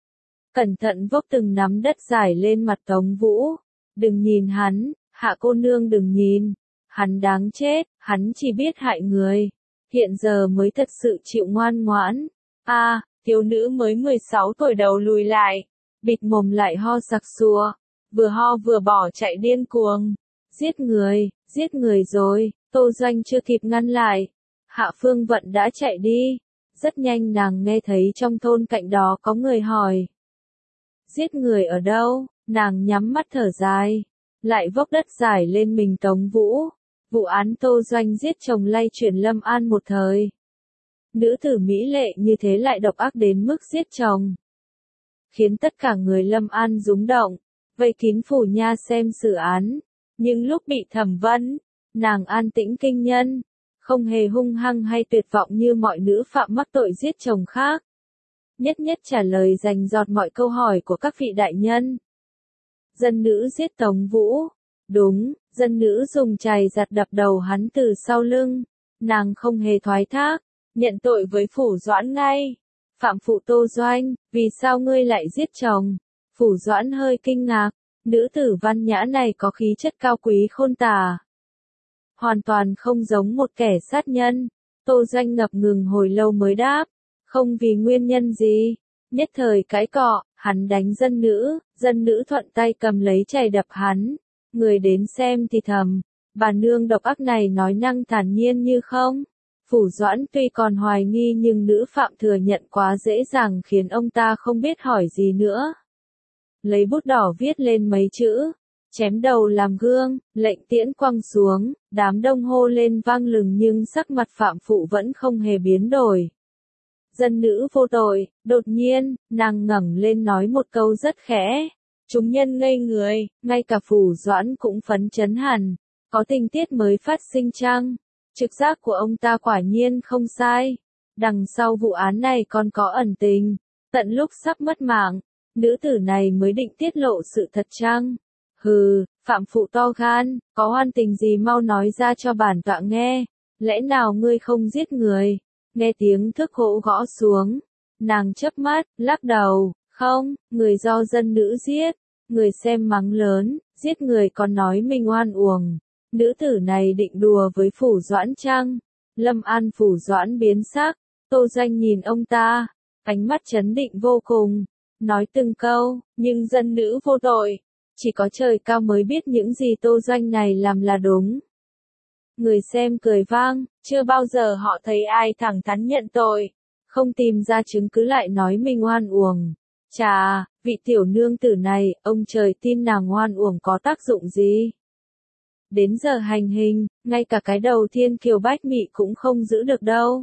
Cẩn thận vốc từng nắm đất giải lên mặt Tống Vũ, đừng nhìn hắn, hạ cô nương đừng nhìn, hắn đáng chết, hắn chỉ biết hại người, hiện giờ mới thật sự chịu ngoan ngoãn. A, à, thiếu nữ mới mười sáu tuổi đầu lùi lại, bịt mồm lại ho sặc sụa, vừa ho vừa bỏ chạy điên cuồng. Giết người, giết người rồi, Tô Doanh chưa kịp ngăn lại. Hạ Phương Vận đã chạy đi. Rất nhanh nàng nghe thấy trong thôn cạnh đó có người hỏi. Giết người ở đâu? Nàng nhắm mắt thở dài. Lại vốc đất giải lên mình Tống Vũ. Vụ án Tô Doanh giết chồng lay chuyển Lâm An một thời. Nữ tử mỹ lệ như thế lại độc ác đến mức giết chồng. Khiến tất cả người Lâm An rúng động. Vây kín phủ nha xem xử án. Nhưng lúc bị thẩm vấn, nàng an tĩnh kinh nhân, không hề hung hăng hay tuyệt vọng như mọi nữ phạm mắc tội giết chồng khác. Nhất nhất trả lời rành rọt mọi câu hỏi của các vị đại nhân. Dân nữ giết Tống Vũ. Đúng, dân nữ dùng chày giặt đập đầu hắn từ sau lưng. Nàng không hề thoái thác, nhận tội với Phủ Doãn ngay. Phạm phụ Tô Doanh, vì sao ngươi lại giết chồng? Phủ Doãn hơi kinh ngạc. Nữ tử văn nhã này có khí chất cao quý khôn tả. Hoàn toàn không giống một kẻ sát nhân. Tô Doanh ngập ngừng hồi lâu mới đáp. Không vì nguyên nhân gì. Nhất thời cãi cọ, hắn đánh dân nữ, dân nữ thuận tay cầm lấy chày đập hắn. Người đến xem thì thầm. Bà nương độc ác này nói năng thản nhiên như không. Phủ Doãn tuy còn hoài nghi nhưng nữ phạm thừa nhận quá dễ dàng khiến ông ta không biết hỏi gì nữa. Lấy bút đỏ viết lên mấy chữ, chém đầu làm gương, lệnh tiễn quăng xuống, đám đông hô lên vang lừng nhưng sắc mặt phạm phụ vẫn không hề biến đổi. Dân nữ vô tội, đột nhiên, nàng ngẩng lên nói một câu rất khẽ. Chúng nhân ngây người, ngay cả Phủ Doãn cũng phấn chấn hẳn, có tình tiết mới phát sinh chăng? Trực giác của ông ta quả nhiên không sai. Đằng sau vụ án này còn có ẩn tình, tận lúc sắp mất mạng. Nữ tử này mới định tiết lộ sự thật chăng? Hừ, phạm phụ to gan, có oan tình gì mau nói ra cho bản tọa nghe. Lẽ nào ngươi không giết người? Nghe tiếng thước gỗ gõ xuống. Nàng chớp mắt, lắc đầu, không, người do dân nữ giết. Người xem mắng lớn, giết người còn nói mình oan uổng. Nữ tử này định đùa với Phủ Doãn chăng? Lâm An Phủ Doãn biến sắc, Tô Doanh nhìn ông ta, ánh mắt chấn định vô cùng. Nói từng câu, nhưng dân nữ vô tội. Chỉ có trời cao mới biết những gì Tô Doanh này làm là đúng. Người xem cười vang, chưa bao giờ họ thấy ai thẳng thắn nhận tội. Không tìm ra chứng cứ lại nói mình oan uổng. Chà, vị tiểu nương tử này, ông trời tin nàng oan uổng có tác dụng gì? Đến giờ hành hình, ngay cả cái đầu thiên kiều bách mị cũng không giữ được đâu.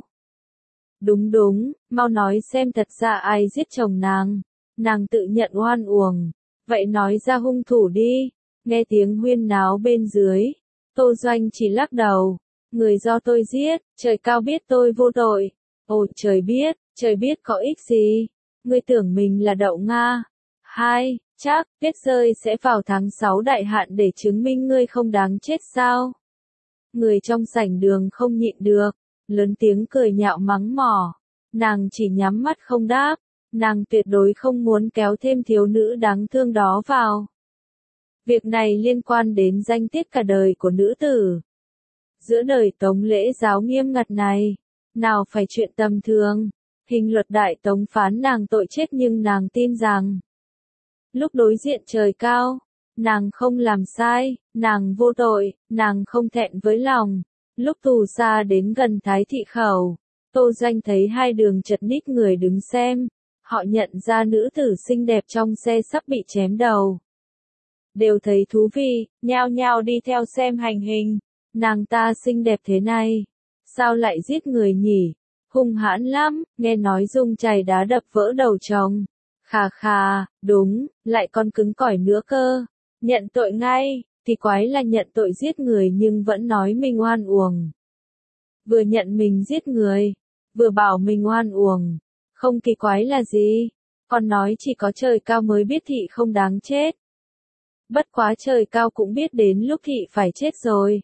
Đúng đúng, mau nói xem thật ra ai giết chồng nàng. Nàng tự nhận oan uổng. Vậy nói ra hung thủ đi. Nghe tiếng huyên náo bên dưới. Tô Doanh chỉ lắc đầu. Người do tôi giết, trời cao biết tôi vô tội. Ồ trời biết, trời biết có ích gì. Ngươi tưởng mình là đậu Nga. Hai, chắc, tuyết rơi sẽ vào tháng sáu đại hạn để chứng minh ngươi không đáng chết sao? Người trong sảnh đường không nhịn được, lớn tiếng cười nhạo mắng mỏ. Nàng chỉ nhắm mắt không đáp, nàng tuyệt đối không muốn kéo thêm thiếu nữ đáng thương đó vào. Việc này liên quan đến danh tiết cả đời của nữ tử. Giữa đời Tống lễ giáo nghiêm ngặt này, nào phải chuyện tầm thường, hình luật đại Tống phán nàng tội chết nhưng nàng tin rằng, lúc đối diện trời cao, nàng không làm sai, nàng vô tội, nàng không thẹn với lòng. Lúc tù xa đến gần Thái Thị Khẩu, Tô Doanh thấy hai đường chật ních người đứng xem, họ nhận ra nữ tử xinh đẹp trong xe sắp bị chém đầu. Đều thấy thú vị, nhao nhao đi theo xem hành hình. Nàng ta xinh đẹp thế này, sao lại giết người nhỉ? Hung hãn lắm, nghe nói dùng chày đá đập vỡ đầu chồng. Khà khà, đúng, lại còn cứng cỏi nữa cơ. Nhận tội ngay, thì quái là nhận tội giết người nhưng vẫn nói mình oan uổng. Vừa nhận mình giết người, vừa bảo mình oan uổng. Không kỳ quái là gì? Còn nói chỉ có trời cao mới biết thị không đáng chết. Bất quá trời cao cũng biết đến lúc thị phải chết rồi.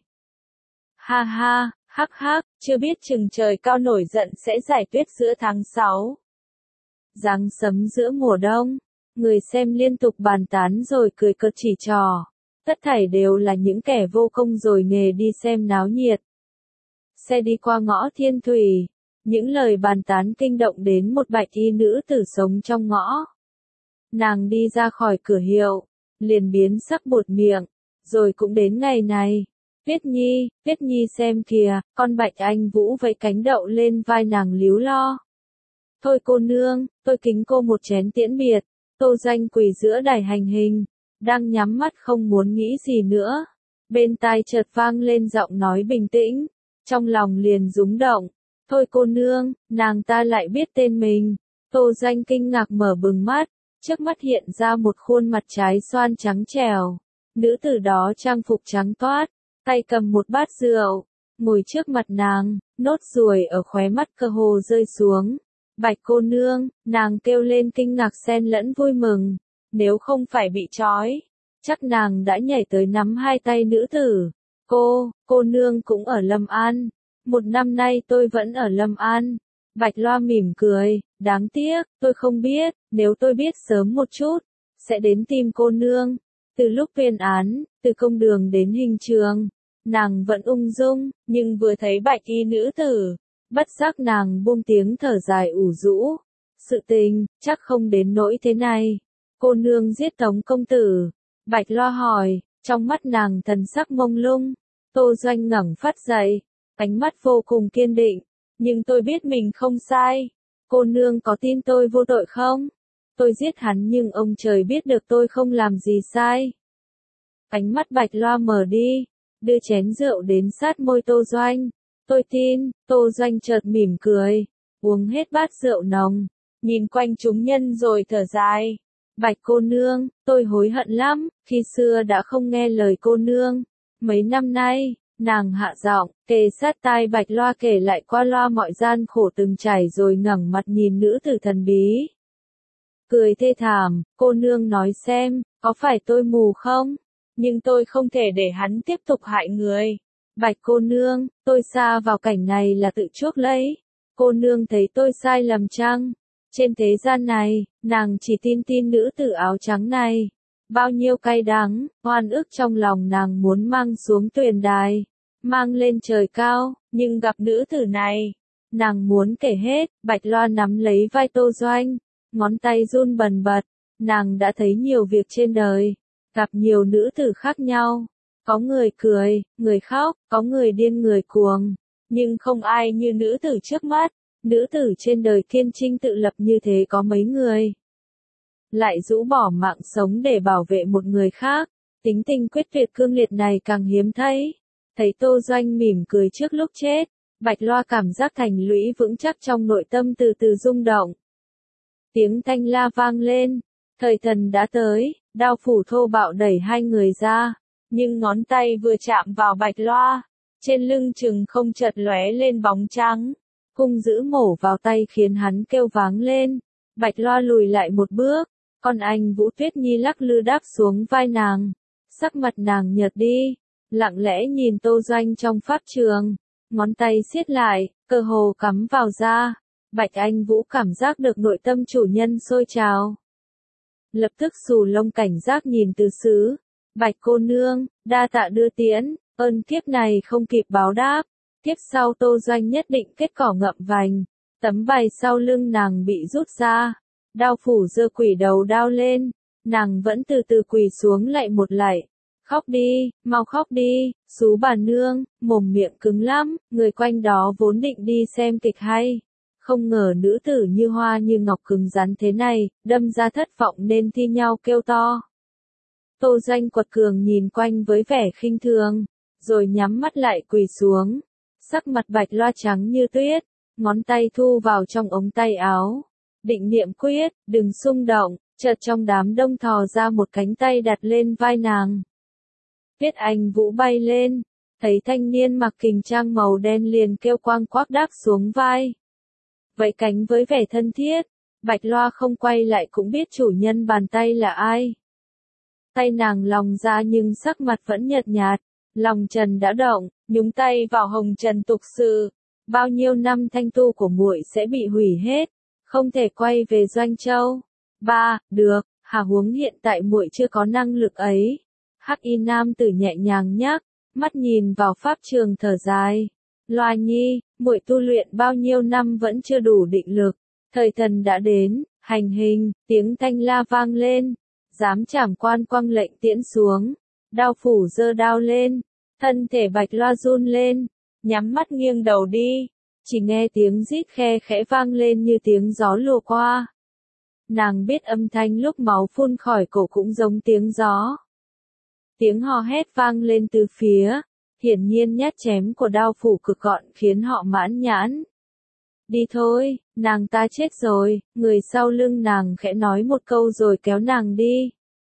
Ha ha, hắc hắc, chưa biết chừng trời cao nổi giận sẽ giải tuyết giữa tháng sáu. Giáng sấm giữa mùa đông, người xem liên tục bàn tán rồi cười cợt chỉ trò. Tất thảy đều là những kẻ vô công rồi nghề đi xem náo nhiệt. Xe đi qua ngõ Thiên Thủy, những lời bàn tán kinh động đến một bạch y nữ tử sống trong ngõ. Nàng đi ra khỏi cửa hiệu, liền biến sắc buột miệng, rồi cũng đến ngày này. Tuyết Nhi, Tuyết Nhi xem kìa, con bạch anh vũ vẫy cánh đậu lên vai nàng líu lo. Thôi cô nương, tôi kính cô một chén tiễn biệt. Tô Doanh quỳ giữa đài hành hình, đang nhắm mắt không muốn nghĩ gì nữa. Bên tai chợt vang lên giọng nói bình tĩnh, trong lòng liền rúng động. Thôi cô nương, nàng ta lại biết tên mình. Tô Doanh kinh ngạc mở bừng mắt, trước mắt hiện ra một khuôn mặt trái xoan trắng trẻo. Nữ tử đó trang phục trắng toát, tay cầm một bát rượu, ngồi trước mặt nàng, nốt ruồi ở khóe mắt cơ hồ rơi xuống. Bạch cô nương, nàng kêu lên kinh ngạc xen lẫn vui mừng, nếu không phải bị trói, chắc nàng đã nhảy tới nắm hai tay nữ tử. Cô, cô nương cũng ở Lâm An, một năm nay tôi vẫn ở Lâm An. Bạch Loa mỉm cười, đáng tiếc, tôi không biết, nếu tôi biết sớm một chút, sẽ đến tìm cô nương. Từ lúc tuyên án, từ công đường đến hình trường, nàng vẫn ung dung, nhưng vừa thấy bạch y nữ tử, bất giác nàng buông tiếng thở dài ủ rũ. Sự tình, chắc không đến nỗi thế này. Cô nương giết Tống công tử. Bạch Loa hỏi, trong mắt nàng thần sắc mông lung. Tô Doanh ngẩng phát dậy, ánh mắt vô cùng kiên định. Nhưng tôi biết mình không sai. Cô nương có tin tôi vô tội không? Tôi giết hắn nhưng ông trời biết được tôi không làm gì sai. Ánh mắt Bạch Loa mở đi, đưa chén rượu đến sát môi Tô Doanh. Tôi tin. Tô Doanh chợt mỉm cười, uống hết bát rượu nồng, nhìn quanh chúng nhân rồi thở dài. Bạch cô nương, tôi hối hận lắm, khi xưa đã không nghe lời cô nương. Mấy năm nay, nàng hạ giọng, kề sát tai Bạch Loa kể lại qua loa mọi gian khổ từng trải rồi ngẩng mặt nhìn nữ tử thần bí. Cười thê thảm, cô nương nói xem, có phải tôi mù không? Nhưng tôi không thể để hắn tiếp tục hại người. Bạch cô nương, tôi sa vào cảnh này là tự chuốc lấy. Cô nương thấy tôi sai lầm chăng? Trên thế gian này, nàng chỉ tin tin nữ tử áo trắng này. Bao nhiêu cay đắng, oan ức trong lòng nàng muốn mang xuống tuyền đài, mang lên trời cao, nhưng gặp nữ tử này, nàng muốn kể hết. Bạch Loa nắm lấy vai Tô Doanh, ngón tay run bần bật. Nàng đã thấy nhiều việc trên đời, gặp nhiều nữ tử khác nhau. Có người cười, người khóc, có người điên người cuồng, nhưng không ai như nữ tử trước mắt. Nữ tử trên đời kiên trinh tự lập như thế có mấy người. Lại rũ bỏ mạng sống để bảo vệ một người khác, tính tình quyết tuyệt cương liệt này càng hiếm thấy. Thấy Tô Doanh mỉm cười trước lúc chết, Bạch Loa cảm giác thành lũy vững chắc trong nội tâm từ từ rung động. Tiếng thanh la vang lên, thời thần đã tới, đao phủ thô bạo đẩy hai người ra, nhưng ngón tay vừa chạm vào Bạch Loa, trên lưng chừng không chợt lóe lên bóng trắng. Hung dữ mổ vào tay khiến hắn kêu váng lên. Bạch Loa lùi lại một bước, Con anh Vũ Tuyết Nhi lắc lư đáp xuống vai nàng. Sắc mặt nàng nhợt đi, lặng lẽ nhìn Tô Doanh trong pháp trường, ngón tay siết lại, cơ hồ cắm vào da. Bạch Anh Vũ cảm giác được nội tâm chủ nhân sôi trào. Lập tức xù lông cảnh giác nhìn Từ Sứ. Bạch cô nương, đa tạ đưa tiễn, ơn kiếp này không kịp báo đáp. Kiếp sau Tô Doanh nhất định kết cỏ ngậm vành. Tấm bài sau lưng nàng bị rút ra. Đao phủ giơ quỷ đầu đao lên. Nàng vẫn từ từ quỳ xuống lại một lạy. Khóc đi, mau khóc đi, xú bà nương, mồm miệng cứng lắm. Người quanh đó vốn định đi xem kịch hay. Không ngờ nữ tử như hoa như ngọc cứng rắn thế này, đâm ra thất vọng nên thi nhau kêu to. Tô Doanh quật cường nhìn quanh với vẻ khinh thường, rồi nhắm mắt lại quỳ xuống. Sắc mặt Bạch Loa trắng như tuyết, ngón tay thu vào trong ống tay áo. Định niệm quyết, đừng xung động, chợt trong đám đông thò ra một cánh tay đặt lên vai nàng. Tiết Anh Vũ bay lên, thấy thanh niên mặc kình trang màu đen liền kêu quang quác đáp xuống vai. Vẫy cánh với vẻ thân thiết, Bạch Loa không quay lại cũng biết chủ nhân bàn tay là ai. Tay nàng lòng ra nhưng sắc mặt vẫn nhợt nhạt, lòng trần đã động, nhúng tay vào hồng trần tục sự. Bao nhiêu năm thanh tu của muội sẽ bị hủy hết, không thể quay về Doanh Châu. Ba, được, hà huống hiện tại muội chưa có năng lực ấy. Hắc y nam tử nhẹ nhàng nhắc, mắt nhìn vào pháp trường thở dài. Loa nhi, muội tu luyện bao nhiêu năm vẫn chưa đủ định lực. Thời thần đã đến, hành hình, tiếng thanh la vang lên. Giám trảm quan quăng lệnh tiễn xuống. Đao phủ giơ đao lên. Thân thể Bạch Loa run lên. Nhắm mắt nghiêng đầu đi. Chỉ nghe tiếng rít khe khẽ vang lên như tiếng gió lùa qua. Nàng biết âm thanh lúc máu phun khỏi cổ cũng giống tiếng gió. Tiếng hò hét vang lên từ phía. Hiển nhiên nhát chém của đao phủ cực gọn khiến họ mãn nhãn. Đi thôi, nàng ta chết rồi, người sau lưng nàng khẽ nói một câu rồi kéo nàng đi.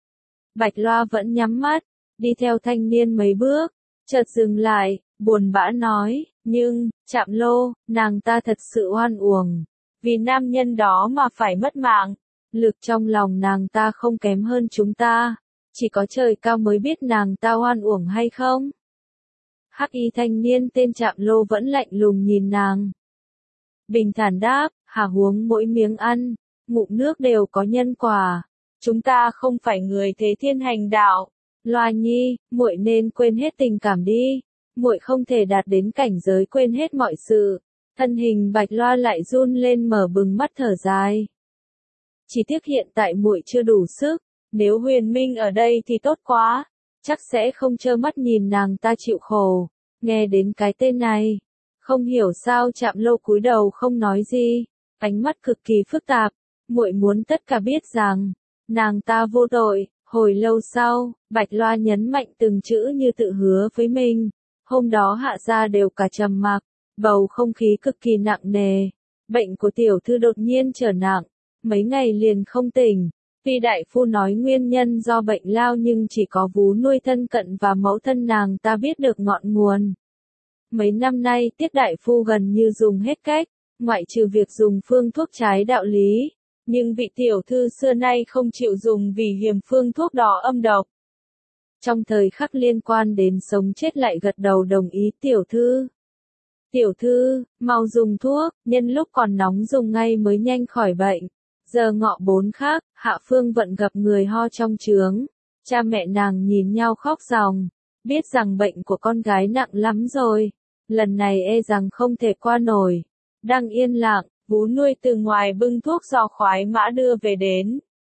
Bạch Loa vẫn nhắm mắt, đi theo thanh niên mấy bước, chợt dừng lại, buồn bã nói, nhưng, Trạm Lô, nàng ta thật sự oan uổng. Vì nam nhân đó mà phải mất mạng, lực trong lòng nàng ta không kém hơn chúng ta, chỉ có trời cao mới biết nàng ta oan uổng hay không. Hắc y thanh niên tên Trạm Lô vẫn lạnh lùng nhìn nàng. Bình thản đáp, hà huống mỗi miếng ăn, ngụm nước đều có nhân quả. Chúng ta không phải người thế thiên hành đạo. Loa nhi, muội nên quên hết tình cảm đi. Muội không thể đạt đến cảnh giới quên hết mọi sự. Thân hình Bạch Loa lại run lên mở bừng mắt thở dài. Chỉ tiếc hiện tại muội chưa đủ sức. Nếu Huyền Minh ở đây thì tốt quá. Chắc sẽ không trơ mắt nhìn nàng ta chịu khổ. Nghe đến cái tên này, không hiểu sao Trạm Lô cúi đầu không nói gì, ánh mắt cực kỳ phức tạp. Muội muốn tất cả biết rằng nàng ta vô tội. Hồi lâu sau, Bạch Loa nhấn mạnh từng chữ như tự hứa với mình. Hôm đó hạ gia đều cả trầm mặc, bầu không khí cực kỳ nặng nề. Bệnh của tiểu thư đột nhiên trở nặng, mấy ngày liền không tỉnh. Tuy đại phu nói nguyên nhân do bệnh lao nhưng chỉ có vú nuôi thân cận và mẫu thân nàng ta biết được ngọn nguồn. Mấy năm nay Tiết đại phu gần như dùng hết cách, ngoại trừ việc dùng phương thuốc trái đạo lý. Nhưng vị tiểu thư xưa nay không chịu dùng vì hiềm phương thuốc đó âm độc. Trong thời khắc liên quan đến sống chết lại gật đầu đồng ý tiểu thư. Tiểu thư, mau dùng thuốc, nhân lúc còn nóng dùng ngay mới nhanh khỏi bệnh. Giờ ngọ bốn khác, Hạ Phương Vận gặp người ho trong trướng. Cha mẹ nàng nhìn nhau khóc ròng, biết rằng bệnh của con gái nặng lắm rồi. Lần này e rằng không thể qua nổi. Đang yên lặng, vú nuôi từ ngoài bưng thuốc do khoái mã đưa về đến.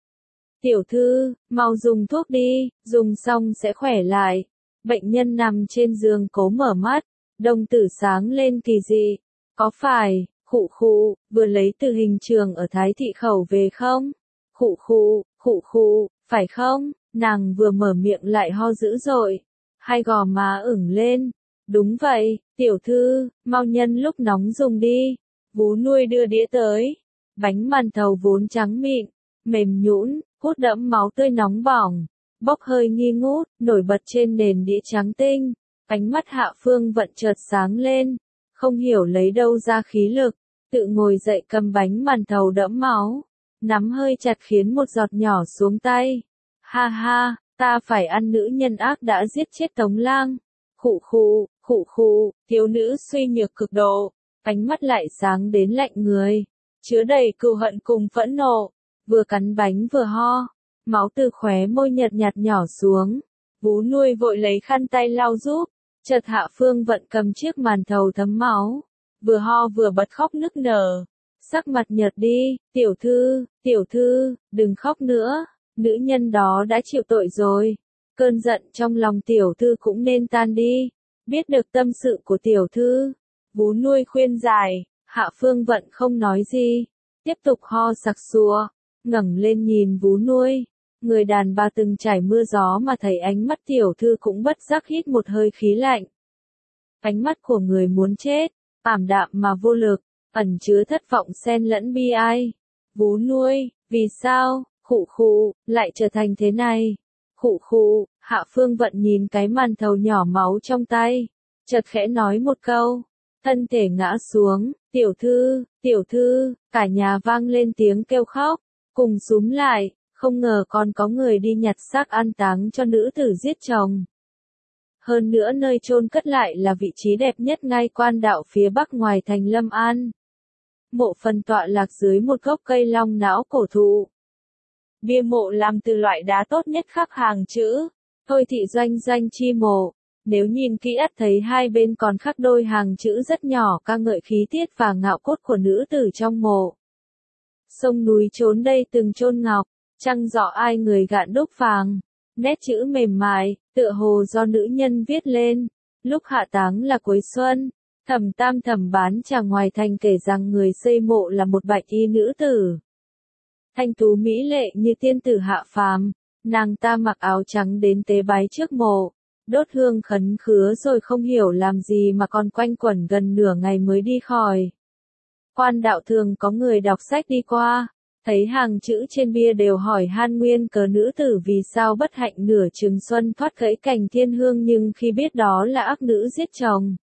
Tiểu thư, mau dùng thuốc đi, dùng xong sẽ khỏe lại. Bệnh nhân nằm trên giường cố mở mắt, đồng tử sáng lên kỳ dị. Có phải, khụ khụ, vừa lấy từ hình trường ở Thái Thị Khẩu về không? Khụ khụ, khụ khụ, phải không? Nàng vừa mở miệng lại ho dữ dội. Hai gò má ửng lên. Đúng vậy, tiểu thư, mau nhân lúc nóng dùng đi. Vú nuôi đưa đĩa tới. Bánh màn thầu vốn trắng mịn, mềm nhũn, hút đẫm máu tươi nóng bỏng, bốc hơi nghi ngút, nổi bật trên nền đĩa trắng tinh. Ánh mắt Hạ Phương Vận chợt sáng lên, không hiểu lấy đâu ra khí lực, tự ngồi dậy cầm bánh màn thầu đẫm máu. nắm hơi chặt khiến một giọt nhỏ xuống tay. Ha ha, ta phải ăn nữ nhân ác đã giết chết Tống Lang. Khụ khụ, khụ khụ, thiếu nữ suy nhược cực độ, ánh mắt lại sáng đến lạnh người, chứa đầy cừu hận cùng phẫn nộ, vừa cắn bánh vừa ho, máu từ khóe môi nhợt nhạt nhỏ xuống. Vú nuôi vội lấy khăn tay lau giúp, chợt Hạ Phương Vận cầm chiếc màn thầu thấm máu, vừa ho vừa bật khóc nức nở, sắc mặt nhợt đi. Tiểu thư, tiểu thư, đừng khóc nữa, nữ nhân đó đã chịu tội rồi, cơn giận trong lòng tiểu thư cũng nên tan đi. Biết được tâm sự của tiểu thư, vú nuôi khuyên giải, Hạ Phương Vận không nói gì, tiếp tục ho sặc sụa, ngẩng lên nhìn vú nuôi. Người đàn bà từng trải mưa gió mà thấy ánh mắt tiểu thư cũng bất giác hít một hơi khí lạnh. Ánh mắt của người muốn chết, ảm đạm mà vô lực, ẩn chứa thất vọng xen lẫn bi ai. Vú nuôi, vì sao, khụ khụ, lại trở thành thế này? Khụ khụ, Hạ Phương Vận nhìn cái màn thầu nhỏ máu trong tay, chợt khẽ nói một câu, thân thể ngã xuống. Tiểu thư, tiểu thư, cả nhà vang lên tiếng kêu khóc, cùng xúm lại, không ngờ còn có người đi nhặt xác an táng cho nữ tử giết chồng. Hơn nữa nơi chôn cất lại là vị trí đẹp nhất ngay quan đạo phía bắc ngoài thành Lâm An. Mộ phần tọa lạc dưới một gốc cây long não cổ thụ. Bia mộ làm từ loại đá tốt nhất khắc hàng chữ, Thôi thị doanh doanh chi mộ. Nếu nhìn kỹ ắt thấy hai bên còn khắc đôi hàng chữ rất nhỏ ca ngợi khí tiết và ngạo cốt của nữ tử trong mộ. Sông núi chốn đây từng chôn ngọc, trăng rõ ai người gạn đúc vàng. Nét chữ mềm mại, tựa hồ do nữ nhân viết lên. Lúc hạ táng là cuối xuân, Thẩm Tam Thẩm bán trà ngoài thành kể rằng người xây mộ là một bạch y nữ tử. Thanh tú mỹ lệ như tiên tử hạ phàm, nàng ta mặc áo trắng đến tế bái trước mộ, đốt hương khấn khứa rồi không hiểu làm gì mà còn quanh quẩn gần nửa ngày mới đi khỏi. Quan đạo thường có người đọc sách đi qua, thấy hàng chữ trên bia đều hỏi han nguyên cớ nữ tử vì sao bất hạnh nửa chừng xuân thoát gãy cành thiên hương, nhưng khi biết đó là ác nữ giết chồng,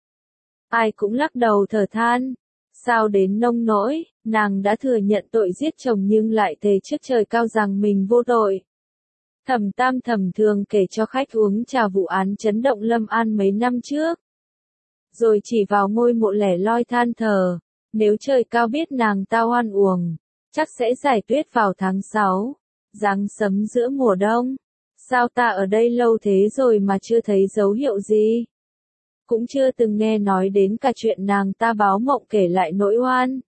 ai cũng lắc đầu thở than. Sao đến nông nỗi, nàng đã thừa nhận tội giết chồng nhưng lại thề trước trời cao rằng mình vô tội. Thẩm Tam Thẩm thường kể cho khách uống trà vụ án chấn động Lâm An mấy năm trước. Rồi chỉ vào ngôi mộ lẻ loi than thở, nếu trời cao biết nàng ta oan uổng, chắc sẽ giải tuyết vào tháng sáu, giáng sấm giữa mùa đông. Sao ta ở đây lâu thế rồi mà chưa thấy dấu hiệu gì? Cũng chưa từng nghe nói đến cả chuyện nàng ta báo mộng kể lại nỗi oan.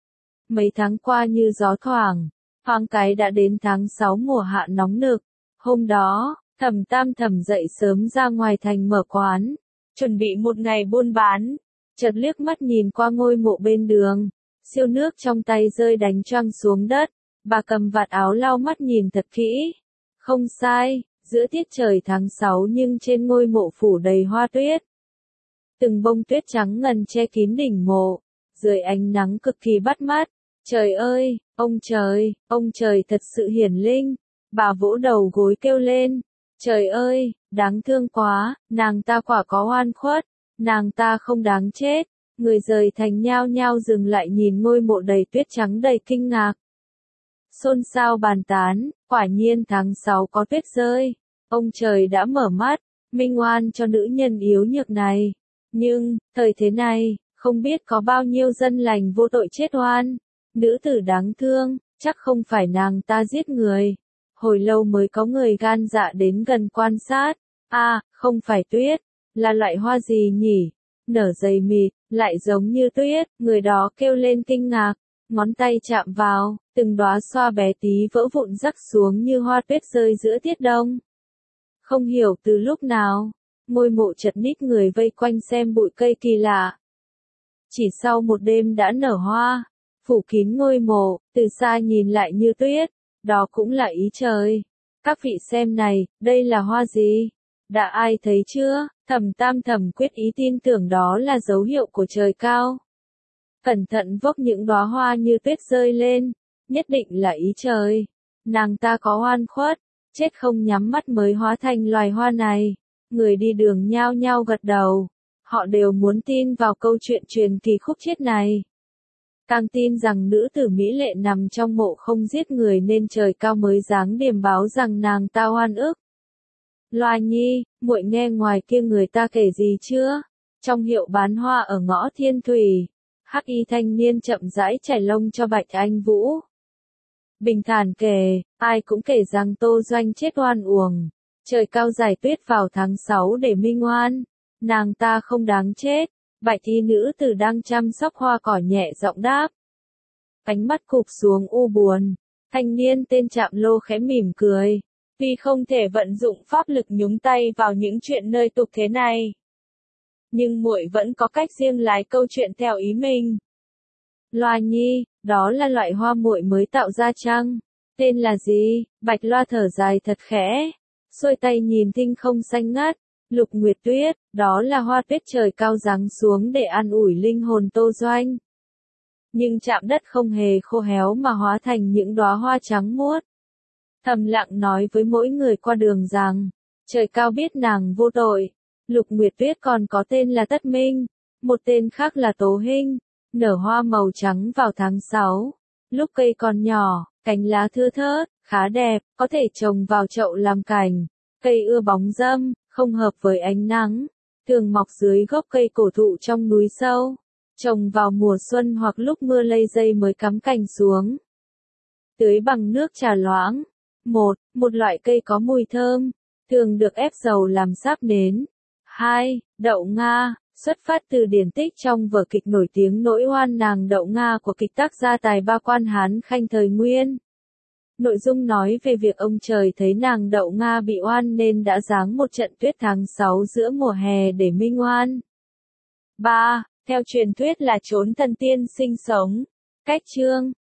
Mấy tháng qua như gió thoảng, thoáng cái đã đến tháng sáu mùa hạ nóng nực. Hôm đó, Thẩm Tam Thẩm dậy sớm ra ngoài thành mở quán, chuẩn bị một ngày buôn bán. Chợt liếc mắt nhìn qua ngôi mộ bên đường, siêu nước trong tay rơi đánh choang xuống đất. Bà cầm vạt áo lau mắt nhìn thật kỹ. Không sai, giữa tiết trời tháng sáu nhưng trên ngôi mộ phủ đầy hoa tuyết. Từng bông tuyết trắng ngần che kín đỉnh mộ, dưới ánh nắng cực kỳ bắt mắt. Trời ơi, ông trời, ông trời thật sự hiển linh. Bà vỗ đầu gối kêu lên. Trời ơi, đáng thương quá, nàng ta quả có oan khuất, nàng ta không đáng chết. Người rời thành nhao nhao dừng lại nhìn ngôi mộ đầy tuyết trắng đầy kinh ngạc. Xôn xao bàn tán, quả nhiên tháng sáu có tuyết rơi. Ông trời đã mở mắt, minh oan cho nữ nhân yếu nhược này. Nhưng, thời thế này, không biết có bao nhiêu dân lành vô tội chết oan. Nữ tử đáng thương, chắc không phải nàng ta giết người. Hồi lâu mới có người gan dạ đến gần quan sát. À, không phải tuyết, là loại hoa gì nhỉ? Nở dày mịt, lại giống như tuyết. Người đó kêu lên kinh ngạc, ngón tay chạm vào, từng đóa xoa bé tí vỡ vụn rắc xuống như hoa tuyết rơi giữa tiết đông. Không hiểu từ lúc nào, ngôi mộ chật ních người vây quanh xem bụi cây kỳ lạ. Chỉ sau một đêm đã nở hoa, phủ kín ngôi mộ, từ xa nhìn lại như tuyết. Đó cũng là ý trời. Các vị xem này, đây là hoa gì? Đã ai thấy chưa? Thẩm Tam Thẩm quyết ý tin tưởng đó là dấu hiệu của trời cao. Cẩn thận vốc những đóa hoa như tuyết rơi lên, nhất định là ý trời. Nàng ta có oan khuất, chết không nhắm mắt mới hóa thành loài hoa này. Người đi đường nhao nhao gật đầu, họ đều muốn tin vào câu chuyện truyền kỳ khúc chiết này. Càng tin rằng nữ tử mỹ lệ nằm trong mộ không giết người nên trời cao mới giáng điềm báo rằng nàng ta oan ức. Loa nhi, muội nghe ngoài kia người ta kể gì chưa? Trong hiệu bán hoa ở ngõ Thiên Thủy, hắc y thanh niên chậm rãi chải lông cho Bạch Anh Vũ. Bình thản kể, ai cũng kể rằng Tô Doanh chết oan uổng. Trời cao giải tuyết vào tháng sáu để minh oan. Nàng ta không đáng chết. Bạch y nữ tử đang chăm sóc hoa cỏ nhẹ giọng đáp. Ánh mắt cụp xuống u buồn. Thanh niên tên Trạm Lô khẽ mỉm cười. Vì không thể vận dụng pháp lực nhúng tay vào những chuyện nơi tục thế này. Nhưng muội vẫn có cách riêng lái câu chuyện theo ý mình. Loa nhi, đó là loại hoa muội mới tạo ra chăng? Tên là gì? Bạch Loa thở dài thật khẽ. Xuôi tay nhìn thinh không xanh ngắt. Lục Nguyệt Tuyết, đó là hoa tuyết trời cao giáng xuống để an ủi linh hồn Tô Doanh. Nhưng chạm đất không hề khô héo mà hóa thành những đóa hoa trắng muốt. Thầm lặng nói với mỗi người qua đường rằng, trời cao biết nàng vô tội. Lục Nguyệt Tuyết còn có tên là Tất Minh, một tên khác là Tố Hinh, nở hoa màu trắng vào tháng sáu. Lúc cây còn nhỏ, cành lá thưa thớt, khá đẹp, có thể trồng vào chậu làm cảnh. Cây ưa bóng râm, không hợp với ánh nắng, thường mọc dưới gốc cây cổ thụ trong núi sâu, trồng vào mùa xuân hoặc lúc mưa lây dây mới cắm cành xuống. Tưới bằng nước trà loãng. Một, một loại cây có mùi thơm, thường được ép dầu làm sáp nến. Hai, đậu Nga, xuất phát từ điển tích trong vở kịch nổi tiếng Nỗi oan nàng đậu Nga của kịch tác gia tài ba quan Hán Khanh thời Nguyên. Nội dung nói về việc ông trời thấy nàng đậu Nga bị oan nên đã giáng một trận tuyết tháng sáu giữa mùa hè để minh oan. Ba, theo truyền thuyết là chốn thần tiên sinh sống. Cách chương